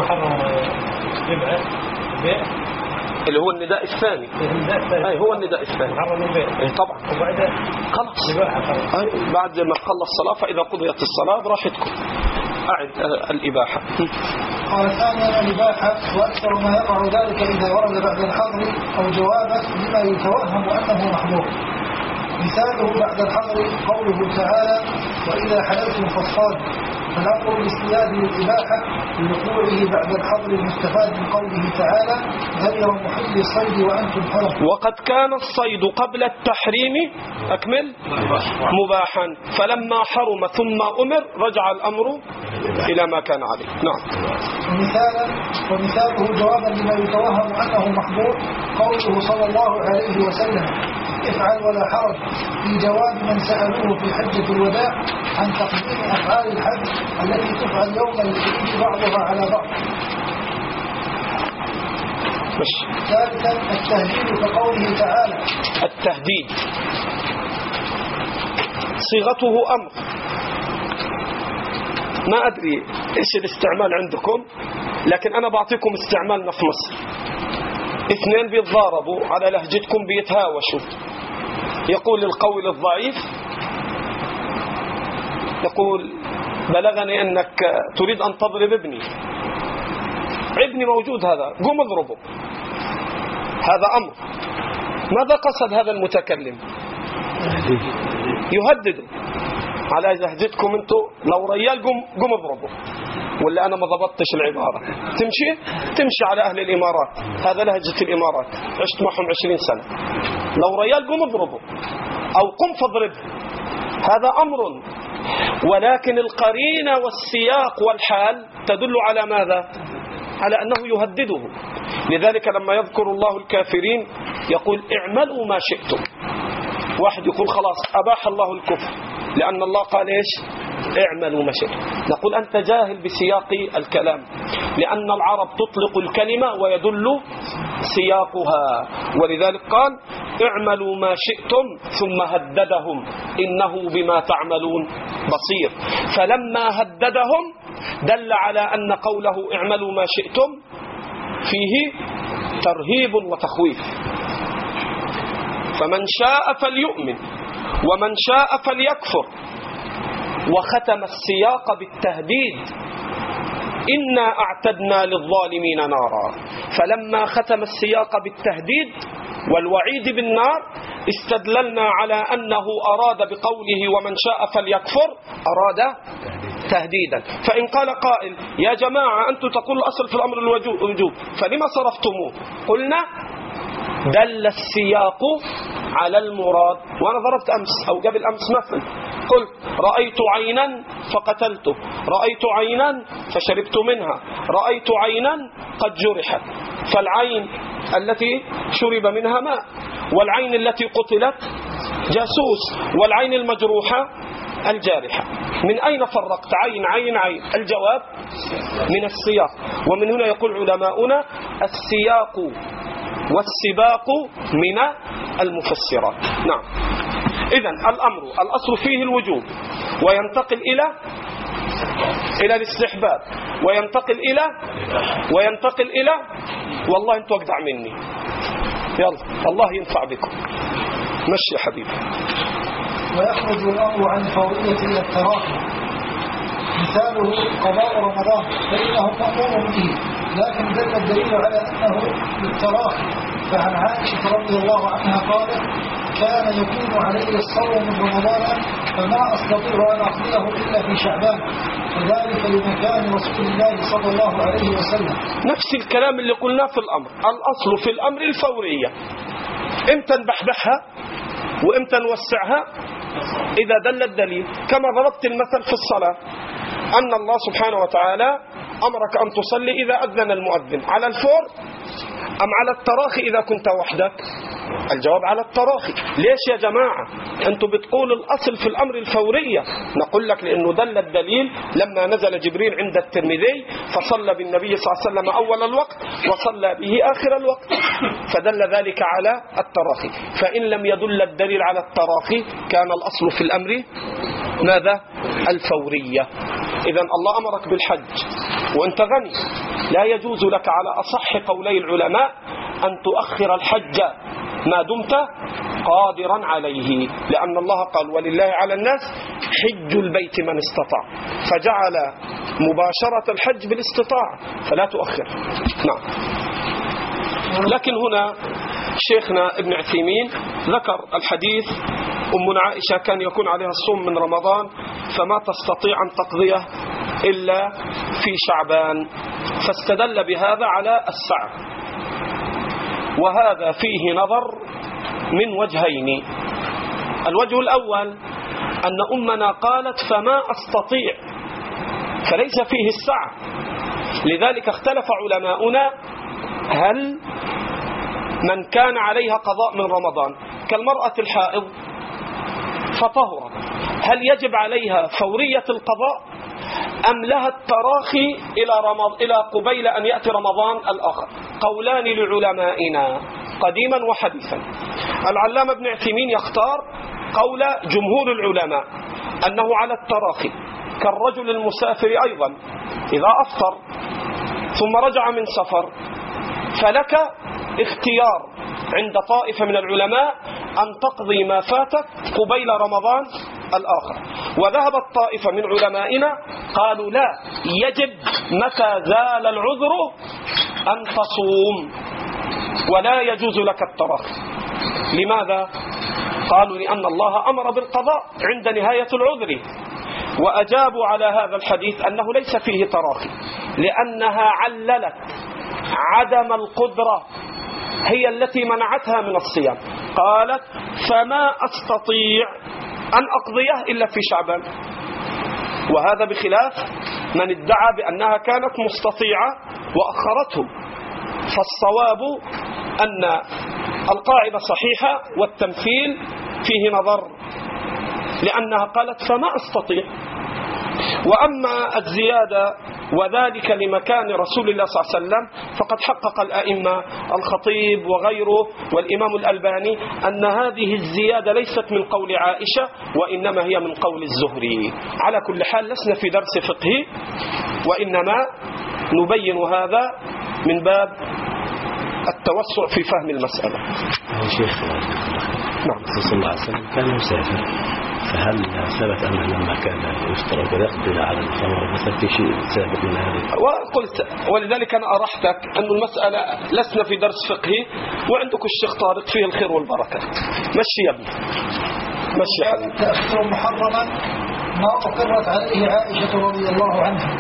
اللي هو النداء الثاني. أي هو النداء الثاني. أي طبعا. خلاص. بعد ما خلص الصلاة فإذا قضيت الصلاة براحتكم. أعد الإباحة. قال ثانيا الإباحة، وأكثر ما يقع ذلك إذا ورد بعد الحظر أو جوابا لما يتوهم أنه محظور. مثاله بعد الحظر قوله تعالى: وإذا حللتم فاصطادوا، فالأمر بالاصطياد للإباحة لوقوعه بعد الحظر المستفاد من قوله تعالى: غير محل الصيد وأنتم حرم. وقد كان الصيد قبل التحريم أكمل مباحا، فلما حرم ثم أمر رجع الأمر إلى ما كان عليه. نعم. ومثاله جوابا لما يتوهم أنه محظور قوله صلى الله عليه وسلم: افعل ولا حرج، في جواب من سألوه في حجة الوداع عن تقديم أفعال الحج التي تفعل يوم العيد بعضها على بعض. ثالثا التهديد كقوله تعالى. التهديد صيغته أمر، ما أدري إيش الاستعمال عندكم، لكن أنا بعطيكم استعمالنا في مصر. اثنين بيتضاربوا على لهجتكم بيتهاوشوا، يقول القول الضعيف يقول: بلغني أنك تريد أن تضرب ابني موجود، هذا قم اضربه. هذا أمر. ماذا قصد هذا المتكلم؟ يهدد. على لهجتكم انتو لو ريال قم اضربه، ولا أنا ما ضبطتش العبارة تمشي على أهل الإمارات. هذا لهجة الإمارات، عشت معهم 20 سنة. لو ريال قم اضربه أو قم فاضربه، هذا أمر، ولكن القرينة والسياق والحال تدل على ماذا؟ على أنه يهدده. لذلك لما يذكر الله الكافرين يقول: اعملوا ما شئتم. واحد يقول: خلاص أباح الله الكفر لأن الله قال إيش؟ اعملوا ما شئتم. نقول: أنت جاهل بسياق الكلام، لأن العرب تطلق الكلمة ويدل سياقها، ولذلك قال: اعملوا ما شئتم، ثم هددهم إنه بما تعملون بصير. فلما هددهم دل على أن قوله اعملوا ما شئتم فيه ترهيب وتخويف. فمن شاء فليؤمن ومن شاء فليكفر. وختم السياق بالتهديد: إنا أعتدنا للظالمين نارا. فلما ختم السياق بالتهديد والوعيد بالنار استدللنا على أنه أراد بقوله ومن شاء فليكفر أراد تهديدا. فإن قال قائل: يا جماعة أنتم تقول الأصل في الأمر الوجوب، فلما صرفتموه؟ قلنا: دل السياق على المراد. وأنا ضربت أمس أو قبل أمس مثل، قلت: رأيت عينا فقتلته، رأيت عينا فشربت منها، رأيت عينا قد جرحت. فالعين التي شرب منها ماء، والعين التي قتلت جاسوس، والعين المجروحة الجارحة. من أين فرقت عين عين عين؟ الجواب: من السياق. ومن هنا يقول علماؤنا: السياق والسباق من المفسرات. نعم. إذن الأمر الأصل فيه الوجوب، وينتقل إلى الاستحباب، وينتقل إلى والله أنتوا أجدع مني، يلا الله ينفع بكم، مشي يا حبيبي. ويخرج الأمر عن الفورية إلى التراخي. مثاله قضاء رمضان فإنه مأمور به لكن دل الدليل على أنه للتراخي. فعن عائشة رضي الله عنها قالت: كان يكون علي الصوم من رمضان فما أستطيع أن أقضيه إلا في شعبان، وذلك لمكان رسول الله صلى الله عليه وسلم. نفس الكلام اللي قلناه في الأمر. الأصل في الأمر الفورية. إمتى نبحبحها وإمتى نوسعها؟ إذا دل الدليل. كما ضربت المثل في الصلاة، أن الله سبحانه وتعالى أمرك أن تصلي إذا أذن المؤذن على الفور أم على التراخي إذا كنت وحدك؟ الجواب على التراخي. ليش يا جماعة أنتوا بتقولوا الأصل في الأمر الفورية؟ نقول لك لأنه دل الدليل لما نزل جبريل عند الترمذي فصلى بالنبي صلى الله عليه وسلم أول الوقت وصلى به آخر الوقت، فدل ذلك على التراخي. فإن لم يدل الدليل على التراخي كان الأصل في الأمر ماذا؟ الفورية. إذن الله أمرك بالحج وأنت غني، لا يجوز لك على أصح قولي العلماء أن تؤخر الحج ما دمت قادرا عليه، لأن الله قال: ولله على الناس حج البيت من استطاع، فجعل مباشرة الحج بالاستطاعة، فلا تؤخر. نعم. لكن هنا شيخنا ابن عثيمين ذكر الحديث: أمنا عائشة كان يكون عليها الصوم من رمضان فما تستطيع أن تقضيه إلا في شعبان، فاستدل بهذا على السعة. وهذا فيه نظر من وجهين. الوجه الأول أن أمنا قالت: فما أستطيع، فليس فيه السعة. لذلك اختلف علماؤنا هل من كان عليها قضاء من رمضان كالمرأة الحائض فطهرت، هل يجب عليها فورية القضاء أم لها التراخي إلى قبيل أن يأتي رمضان الآخر؟ قولان لعلمائنا قديما وحديثا. العلامة ابن عثيمين يختار قول جمهور العلماء أنه على التراخي، كالرجل المسافر أيضا إذا أفطر ثم رجع من سفر فلك اختيار عند طائفة من العلماء أن تقضي ما فاتك قبيل رمضان الآخر. وذهبت طائفة من علمائنا قالوا: لا، يجب متى زال العذر أن تصوم ولا يجوز لك التراخي. لماذا؟ قالوا: لأن الله أمر بالقضاء عند نهاية العذر. وأجابوا على هذا الحديث أنه ليس فيه تراخي، لأنها عللت عدم القدرة هي التي منعتها من الصيام. قالت: فما أستطيع أن أقضيه إلا في شعبان. وهذا بخلاف من ادعى بأنها كانت مستطيعة وأخرته. فالصواب أن القاعدة صحيحة والتمثيل فيه نظر، لأنها قالت: فما أستطيع. وأما الزيادة وذلك لمكان رسول الله صلى الله عليه وسلم فقد حقق الأئمة الخطيب وغيره والإمام الألباني أن هذه الزيادة ليست من قول عائشة وإنما هي من قول الزهري. على كل حال لسنا في درس فقهي، وإنما نبين هذا من باب التوسع في فهم المسألة. شيخ نعم. صلى الله عليه وسلم كان مسافر، فهل ثبت أنه لما كان يشترط ويقضي على الخمر مثلا في شيء سابق من هذا؟ وقلت ولذلك أنا أرحتك أن المسألة لسنا في درس فقهي، وعندك الشيخ طارق فيه الخير والبركة. مشي يا ابني، مشي حبيبي. تأثير محرما ما أقرت عليه عائشة رضي الله عنها،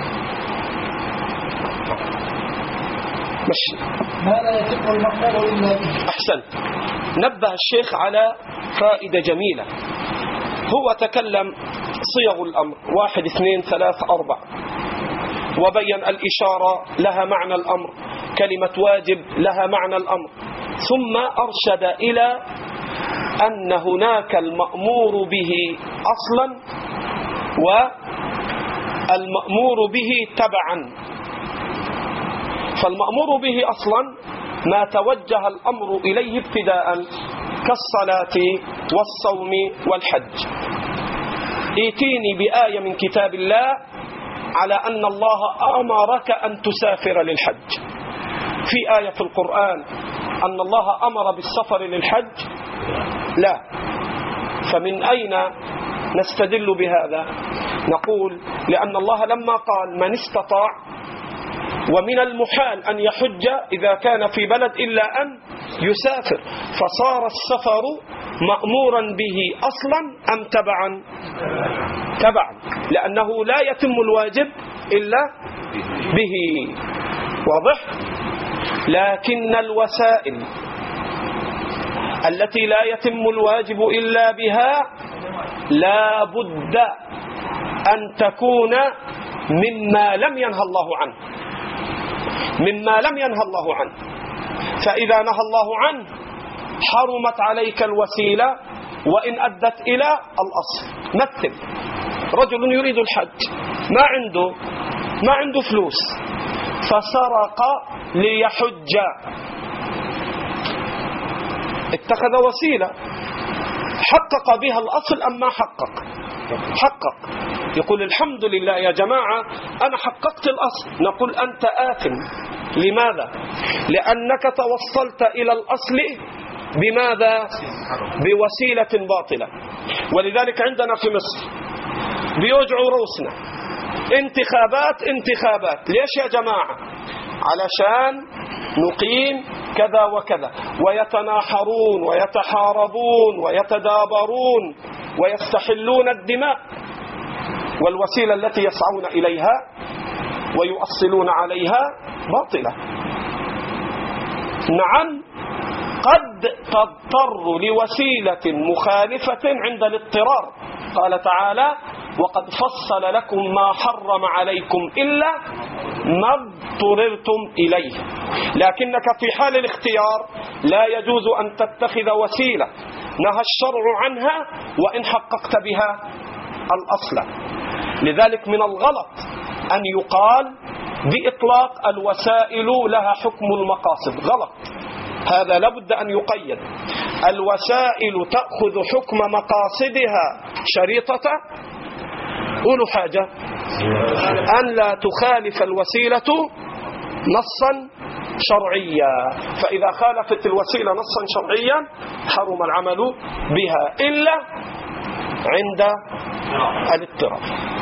مشي ما لا يتم المأمور إلا به. أحسنت. نبه الشيخ على فائدة جميلة. هو تكلم صيغ الأمر 1 2 3 4، وبين الإشارة لها معنى الأمر، كلمة واجب لها معنى الأمر، ثم أرشد إلى أن هناك المأمور به أصلا والمأمور به تبعا. فالمأمور به أصلا ما توجه الأمر إليه ابتداء كالصلاة والصوم والحج. ائتيني بآية من كتاب الله على أن الله أمرك أن تسافر للحج. في آية في القرآن أن الله أمر بالسفر للحج؟ لا. فمن أين نستدل بهذا؟ نقول لأن الله لما قال من استطاع ومن المحال أن يحج إذا كان في بلد إلا أن يسافر، فصار السفر مأمورا به أصلا أم تبعا؟ لأنه لا يتم الواجب إلا به. واضح؟ لكن الوسائل التي لا يتم الواجب إلا بها لا بد أن تكون مما لم ينهى الله عنه، فإذا نهى الله عنه حرمت عليك الوسيلة وإن أدت إلى الأصل. مثل رجل يريد الحج، ما عنده فلوس، فسرق ليحج، اتخذ وسيلة حقق بها الأصل أم ما حقق. يقول الحمد لله يا جماعة أنا حققت الأصل. نقول أنت آثم. لماذا؟ لأنك توصلت إلى الأصل بماذا؟ بوسيلة باطلة. ولذلك عندنا في مصر بيوجعوا روسنا انتخابات. ليش يا جماعة؟ علشان نقيم كذا وكذا، ويتناحرون ويتحاربون ويتدابرون ويستحلون الدماء، والوسيلة التي يسعون إليها ويؤصلون عليها باطلة. نعم، قد تضطر لوسيلة مخالفة عند الاضطرار. قال تعالى: وقد فصل لكم ما حرم عليكم إلا ما اضطررتم إليه. لكنك في حال الاختيار لا يجوز أن تتخذ وسيلة نهى الشرع عنها وإن حققت بها الأصل. لذلك من الغلط أن يقال بإطلاق الوسائل لها حكم المقاصد. غلط، هذا لابد أن يقيد. الوسائل تأخذ حكم مقاصدها شريطة أولو حاجة أن لا تخالف الوسيلة نصا شرعيا، فإذا خالفت الوسيلة نصا شرعيا حرم العمل بها إلا عند الاضطرار.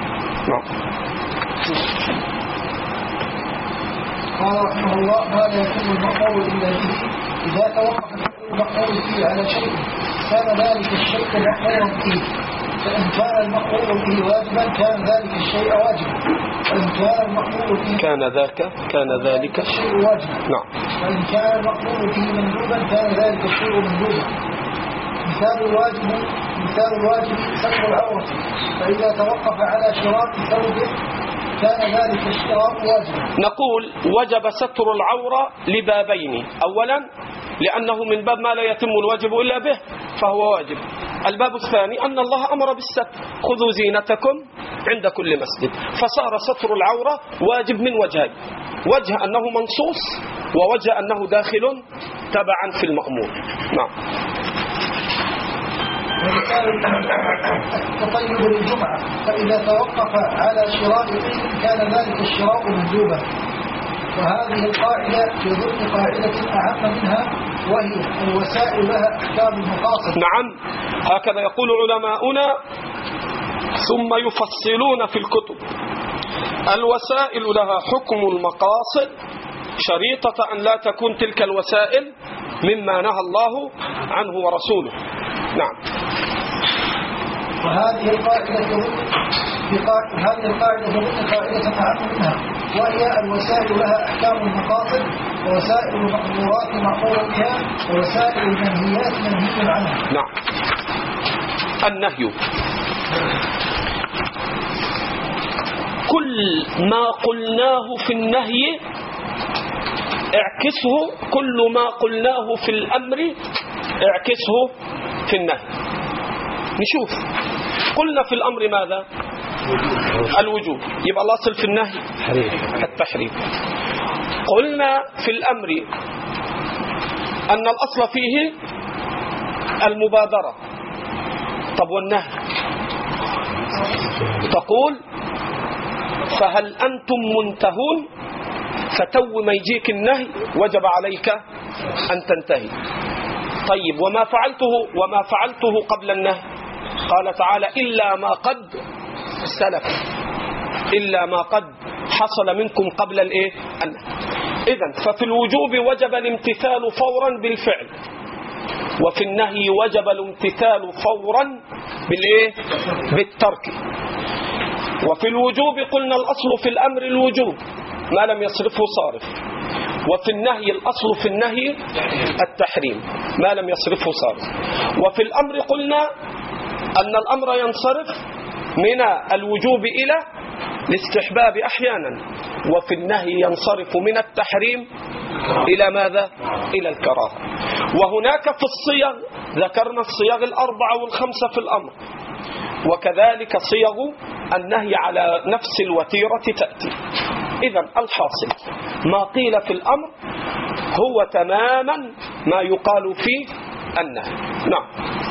قال رحمه الله: ما لا يتم المقول إلا به إذا توقف المقول فيه على شيء كان ذلك الشيء مقولا فيه، فإن كان المقول فيه واجبا كان ذلك الشيء واجبا، وإن كان المقول فيه كان ذلك الشيء واجبا. نعم. وإن كان المقول فيه مندوبا كان ذلك الشيء مندوبا. مثال الواجب ستر العورة، فإذا توقف على شراء ثوبه كان ذلك الشراء واجبا. نقول وجب ستر العورة لبابين: أولا لأنه من باب ما لا يتم الواجب إلا به فهو واجب. الباب الثاني أن الله أمر بالستر: خذوا زينتكم عند كل مسجد. فصار ستر العورة واجب من وجهين: وجه أنه منصوص، ووجه أنه داخل تبعا في المأمور. نعم. التطيب للجمعة، فإذا توقف على شراء طيب كان ذلك الشراء مندوبا. وهذه القاعدة في ضمن قاعدة أعم منها، وهي الوسائل لها أحكام المقاصد. نعم، هكذا يقول علماؤنا ثم يفصلون في الكتب: الوسائل لها حكم المقاصد شريطة أن لا تكون تلك الوسائل مما نهى الله عنه ورسوله. نعم. وهذه القاعدة ضمن قاعدة أعم منها، وهي الوسائل لها أحكام المقاصد، ووسائل المأمورات مأمور بها، ووسائل المنهيات منهي عنها. نعم. النهي كل ما قلناه في النهي اعكسه، كل ما قلناه في الأمر اعكسه في النهي. نشوف، قلنا في الأمر ماذا؟ الوجوب، يبقى الأصل في النهي التحريم. قلنا في الأمر أن الأصل فيه المبادرة. طب والنهي؟ تقول فهل أنتم منتهون؟ فتو ما يجيك النهي وجب عليك أن تنتهي. طيب وما فعلته قبل النهي؟ قال تعالى: إلا ما قد سلف، إلا ما قد حصل منكم قبل الإيه؟ النهي. إذن ففي الوجوب وجب الامتثال فورا بالفعل، وفي النهي وجب الامتثال فورا بالإيه؟ بالترك. وفي الوجوب قلنا الأصل في الأمر الوجوب ما لم يصرفه صارف، وفي النهي الأصل في النهي التحريم ما لم يصرفه صارف. وفي الأمر قلنا أن الأمر ينصرف من الوجوب إلى الاستحباب أحيانا، وفي النهي ينصرف من التحريم إلى ماذا؟ إلى الكراهة. وهناك في الصيغ ذكرنا الصيغ الأربعة والخمسة في الأمر، وكذلك صيغ النهي على نفس الوتيرة تأتي. إذن الحاصل ما قيل في الأمر هو تماما ما يقال في النهي. نعم.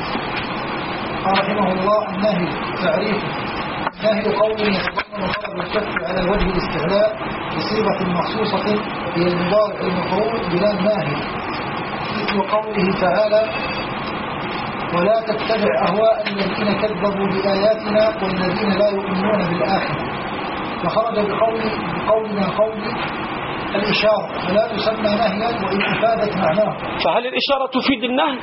رحمه الله النهي تعريف نهي قول يتضمن طلب الكف على وجه الاستعلاء بصيغة مخصوصة هي المضارع المفعول بلا ناهي، مثل قوله تعالى ولا تتبع أهواء الذين كذبوا بآياتنا والذين لا يؤمنون بالآخرة، فخرج بقولنا قول الإشارة ولا تسمى نهيا وإن أفادت معناه. فهل الإشارة تفيد النهي؟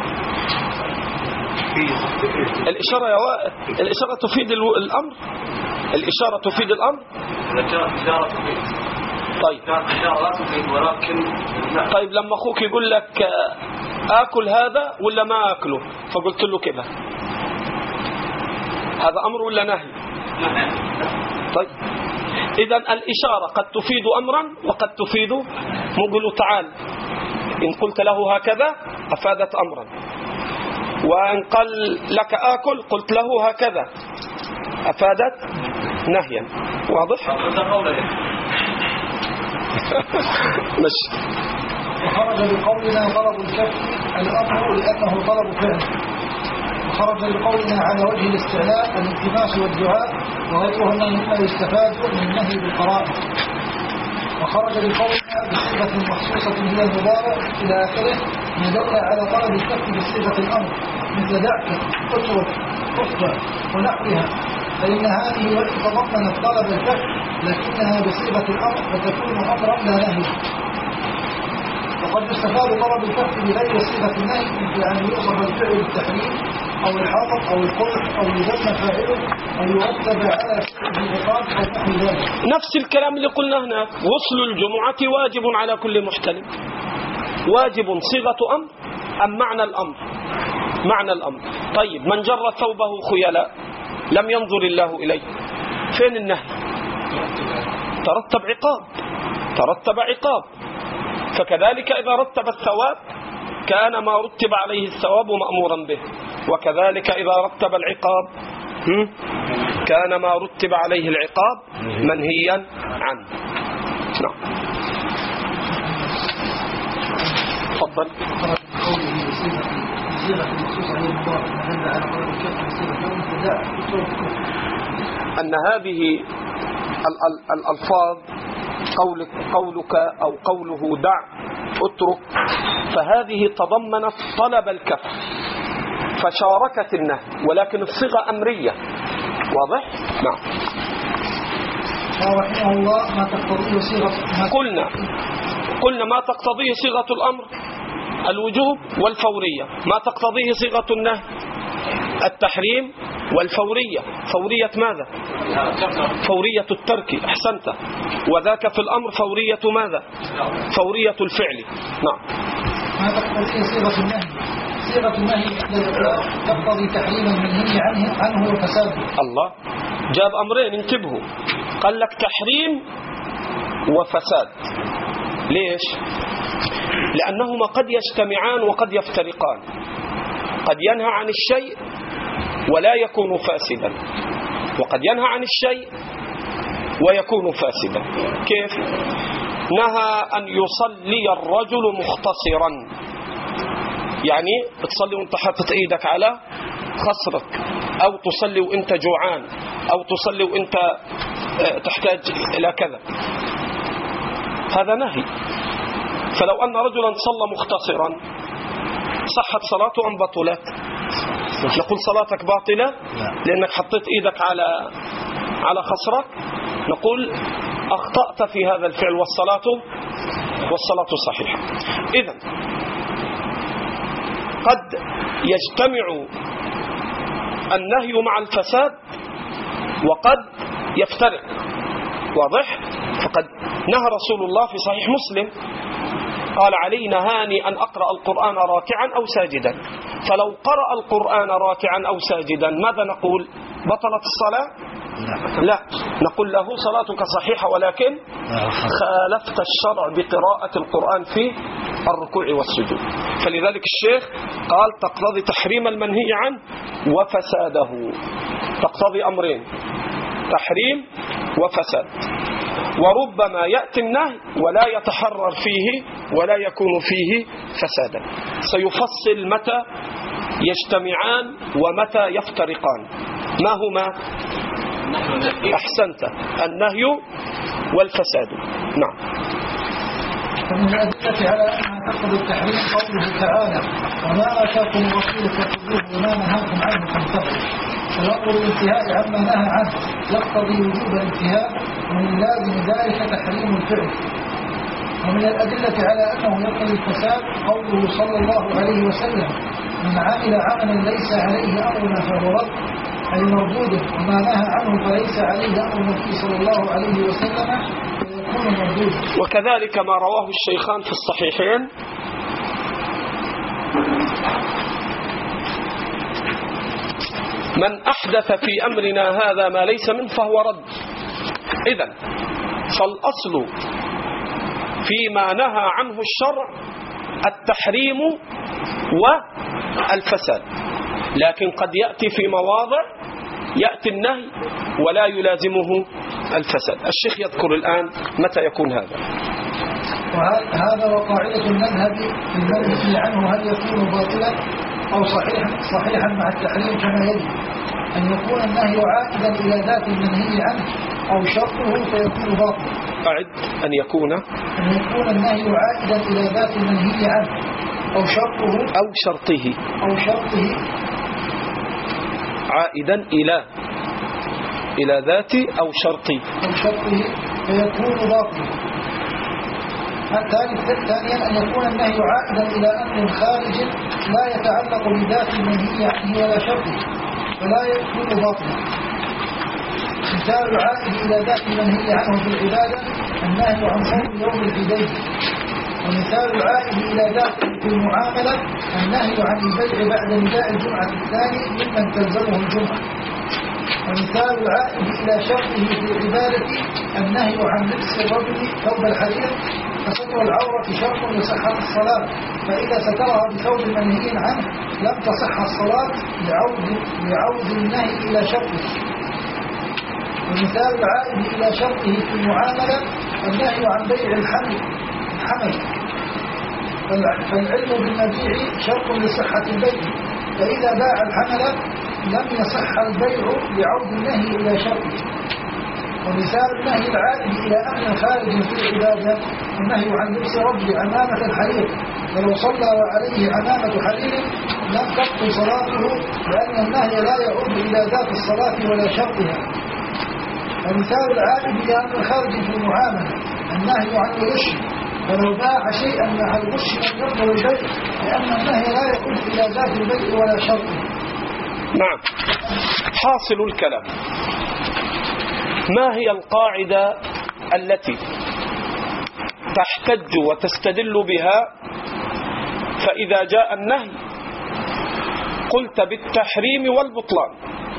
الإشارة يا وائل الإشارة تفيد الأمر؟ الإشارة تفيد الأمر؟ طيب طيب لما أخوك يقول لك آكل هذا ولا ما آكله فقلت له كذا، هذا أمر ولا نهي؟ طيب إذن الإشارة قد تفيد أمرا وقد تفيد مقول تعال، إن قلت له هكذا أفادت أمرا، وإن قال لك آكل قلت له هكذا أفادت نهيا. واضح؟ مش وخرج بقولنا طلب الكف الأمر لأنه طلب فعل، وخرج بقولنا على وجه الاستعلاء الالتماس والدعاء وغيرهما مما يستفاد من النهي بالقرائن، وخرج بقولنا بصيغة مخصوصة هي المضارع إلى آخره يدل على طلب الكف بصيغة الأمر مثل دعك اترك افضل ونحوها، فإن هذه وإن تضمنت طلب الكف لكنها بصيغة الأمر فتكون أمرا لا نهي. وقد يستفاد طلب الكف بغير صيغة النهي مثل أن يوصف الفعل بالتحريم أو الحظر أو القبح أو يذم فاعله أو يرتب على فعل العقاب أو نحو ذلك. نفس الكلام اللي قلنا هناك، غسل الجمعة واجب على كل محتلم. واجب صيغة أمر أم معنى الأمر؟ معنى الأمر. طيب من جر ثوبه خيلاء لم ينظر الله إليه، فين النهي؟ ترتب عقاب. فكذلك إذا رتب الثواب كان ما رتب عليه الثواب مأمورا به، وكذلك إذا رتب العقاب كان ما رتب عليه العقاب منهيا عنه. نعم. تفضل. أن هذه الألفاظ قولك أو قوله دع اترك، فهذه تضمنت طلب الكف فشاركت النهي، ولكن الصيغة أمرية. واضح؟ نعم. رحمه الله ما تقتضيه صيغة قلنا ما تقتضيه صيغة الأمر الوجوب والفورية، ما تقتضيه صيغة النهي التحريم والفورية. فورية ماذا؟ فورية الترك. أحسنت. وذاك في الأمر فورية ماذا؟ فورية الفعل. نعم. ما تقتضيه صيغة النهي؟ صيغة النهي تقتضي تحريم المنهي عنه وفساده. الله جاب أمرين انتبهوا، قال لك تحريم وفساد. ليش؟ لأنهما قد يجتمعان وقد يفترقان. قد ينهى عن الشيء ولا يكون فاسدا، وقد ينهى عن الشيء ويكون فاسدا. كيف؟ نهى أن يصلي الرجل مختصرا، يعني تصلي وانت حاطط ايدك على خصرك، أو تصلي وانت جوعان، أو تصلي وانت تحتاج إلى كذا. هذا نهي. فلو أن رجلا صلى مختصرا صحت صلاته أم بطلت؟ نقول صلاتك باطلة لأنك حطيت إيدك على خصرك. نقول أخطأت في هذا الفعل والصلاة صحيحة. إذن قد يجتمع النهي مع الفساد وقد يفترق، واضح؟ فقد نهى رسول الله في صحيح مسلم قال علي نهاني أن أقرأ القرآن راكعا أو ساجدا، فلو قرأ القرآن راكعا أو ساجدا ماذا نقول؟ بطلت الصلاة؟ لا، نقول له صلاتك صحيحة ولكن خالفت الشرع بقراءة القرآن في الركوع والسجود. فلذلك الشيخ قال تقتضي تحريم المنهي عنه وفساده، تقتضي أمرين، تحريم وفساد. وربما يأتي النهي ولا يتحرر فيه ولا يكون فيه فسادا. سيفصل متى يجتمعان ومتى يفترقان. ما هما؟ أحسنت، النهي والفساد. نعم. ومن الأدلة على أنها تقتضي التحريم قوله تعالى وما آتاكم الرسول فخذوه وما نهاكم عنه فانتهوا. فالأمر الانتهاء عما نهى عنه يقتضي وجوب الانتهاء، ومن لازم ذلك تحريم الفعل. ومن الأدلة على أنه يقتضي الفساد قوله صلى الله عليه وسلم من عمل عملا ليس عليه أمرنا فهو رد، أي مردود، وما نهى عنه فليس عليه أمر النبي صلى الله عليه وسلم فيكون مردودا. وكذلك ما رواه الشيخان في الصحيحين من أحدث في أمرنا هذا ما ليس منه فهو رد. إذن فالأصل فيما نهى عنه الشرع التحريم والفساد، لكن قد يأتي في مواضع يأتي النهي ولا يلازمه الفساد. الشيخ يذكر الآن متى يكون هذا. وهذا وقاعدة المذهب في المنهي عنه هل يكون باطلا أو صحيحا مع التحريم كما يجب أن يكون النهي عائدا إلى ذات المنهي عنه أو شرطه فيكون باطلا. أعد أن يكون النهي عائدا إلى ذات المنهي عنه أو شرطه عائدا إلى ذات أو شرطه فيكون باطلا. ثانيا أن يكون النهي عائدا إلى أمر خارج لا يتعلق بذات المنهي عنه ولا شرطه فلا يكون باطلا. مثال العائد إلى ذات المنهي عنه في العبادة النهي عن صوم يوم العيدين، ومثال العائد إلى ذات في المعاملة النهي عن البيع بعد نداء الجمعة الثاني ممن تلزمه الجمعة، ومثال العائد إلى شرطه في العبادة النهي عن لبس الرجل ثوب الحرير فستر العورة شرط لصحة الصلاة، فإذا سترها بثوب منهي عنه لم تصح الصلاة لعود النهي إلى شرطه. ومثال العائد إلى شرطه في المعاملة النهي عن بيع الحمل، فالعلم بالمبيع شرط لصحة البيع، فإذا باع الحمل لم يصح البيع لعود النهي إلى شرطه. ومثال النهي العائد إلى أمر خارج في العبادة النهي عن لبس رجل عمامة الحرير، ولو صلى وعليه عمامة حرير لم تبطل صلاته لأن النهي لا يعود إلى ذات الصلاة ولا شرطها. ومثال العائد إلى أمر خارج في المعاملة النهي عن الغش، فلو باع شيئا مع الغش لم يقبل البيع لأن النهي لا يعود إلى ذات البيع ولا شرطه. نعم. حاصل الكلام ما هي القاعدة التي تحتج وتستدل بها فإذا جاء النهي قلت بالتحريم والبطلان،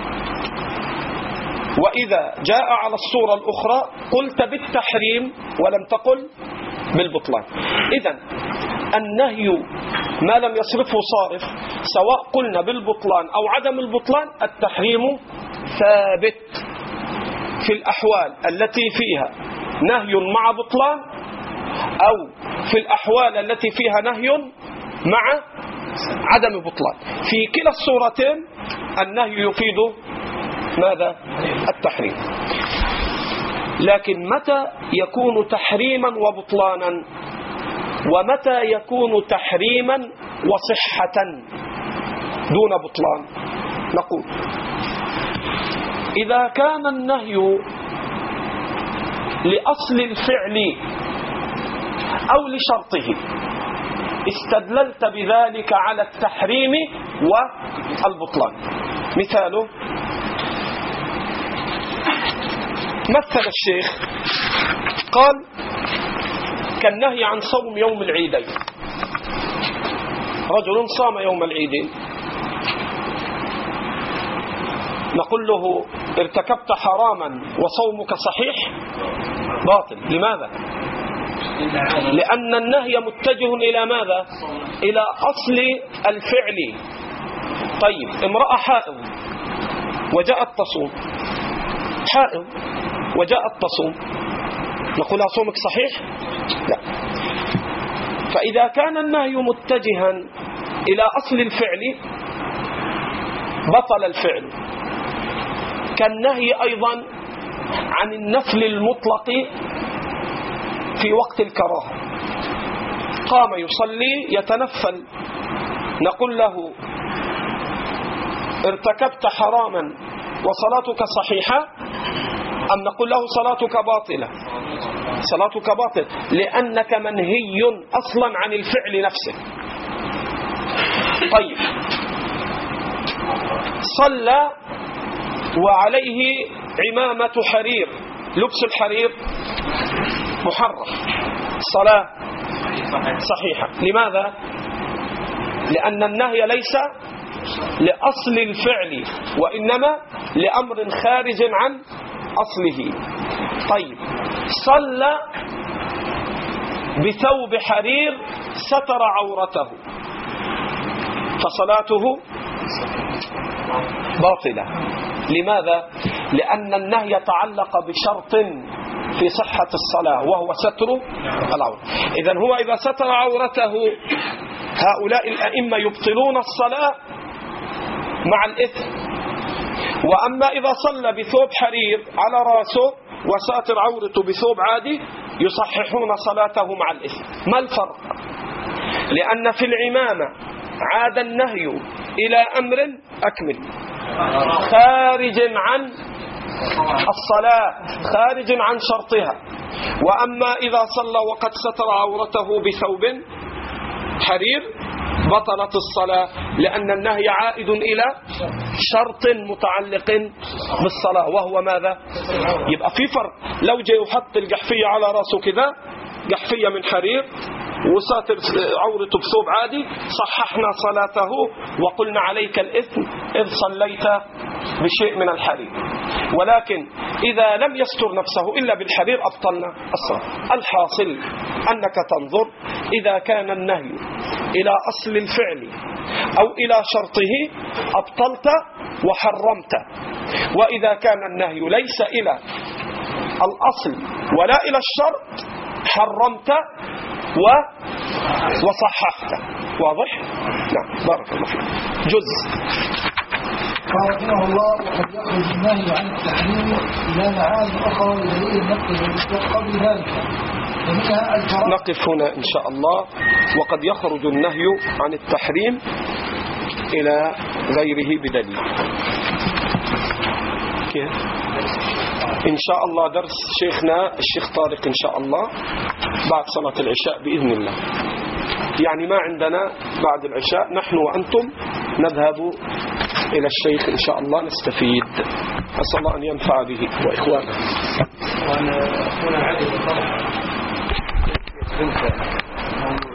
وإذا جاء على الصورة الأخرى قلت بالتحريم ولم تقل بالبطلان. إذن النهي ما لم يصرفه صارف سواء قلنا بالبطلان أو عدم البطلان التحريم ثابت في الأحوال التي فيها نهي مع بطلان أو في الأحوال التي فيها نهي مع عدم بطلان. في كلا الصورتين النهي يفيد ماذا؟ التحريم. لكن متى يكون تحريما وبطلانا ومتى يكون تحريما وصحة دون بطلان؟ نقول إذا كان النهي لأصل الفعل أو لشرطه استدللت بذلك على التحريم والبطلان. مثاله مثل الشيخ قال كالنهي عن صوم يوم العيدين. رجل صام يوم العيدين، نقول له ارتكبت حراما وصومك صحيح باطل. لماذا؟ لأن النهي متجه إلى ماذا؟ إلى أصل الفعل. طيب امرأة حائض وجاءت تصوم، حائض وجاءت تصوم، نقول لها صومك صحيح؟ لا. فإذا كان النهي متجها إلى أصل الفعل بطل الفعل، كالنهي أيضا عن النفل المطلق في وقت الكراهة. قام يصلي يتنفل، نقول له ارتكبت حراما وصلاتك صحيحة، أم نقول له صلاتك باطلة؟ صلاتك باطل، لأنك منهي أصلا عن الفعل نفسه. طيب صلى وعليه عمامة حرير، لبس الحرير محرم، صلاة صحيحة. لماذا؟ لأن النهي ليس لأصل الفعل وإنما لأمر خارج عن أصله. طيب صلى بثوب حرير ستر عورته، فصلاته باطلة. لماذا؟ لأن النهي يتعلق بشرط في صحة الصلاة وهو ستر العورة. إذن هو إذا ستر عورته هؤلاء الأئمة يبطلون الصلاة مع الإثم، وأما إذا صلى بثوب حرير على رأسه وساتر عورته بثوب عادي يصححون صلاته مع الإثم. ما الفرق؟ لأن في العمامة عاد النهي إلى أمر أكمل خارج عن الصلاة، خارج عن شرطها. وأما إذا صلى وقد ستر عورته بثوب حرير بطلت الصلاة، لأن النهي عائد إلى شرط متعلق بالصلاة وهو ماذا؟ يبقى في فرق. لو جاء يحط الجحفية على رأسه كذا، جحفية من حرير وساتر عورته بثوب عادي، صححنا صلاته وقلنا عليك الإثم إذ صليت بشيء من الحرير. ولكن إذا لم يستر نفسه إلا بالحرير أبطلنا الصلاة. الحاصل أنك تنظر إذا كان النهي إلى أصل الفعل أو إلى شرطه أبطلت وحرمت، وإذا كان النهي ليس إلى الأصل ولا إلى الشرط حرمت وصححت. واضح؟ نعم بارك الله فيك. جزء قال رحمه الله وقد يخرج النهي عن التحريم إلى معاني أخرى لدليل النقل قبل ذلك، ومنها الكراهة. نقف هنا إن شاء الله. وقد يخرج النهي عن التحريم إلى غيره بدليل. إن شاء الله درس شيخنا الشيخ طارق إن شاء الله بعد صلاة العشاء بإذن الله. يعني ما عندنا بعد العشاء، نحن وأنتم نذهب إلى الشيخ إن شاء الله نستفيد. أسأل الله أن ينفع به وإخوانه. وأنا أكون عادي بالطبع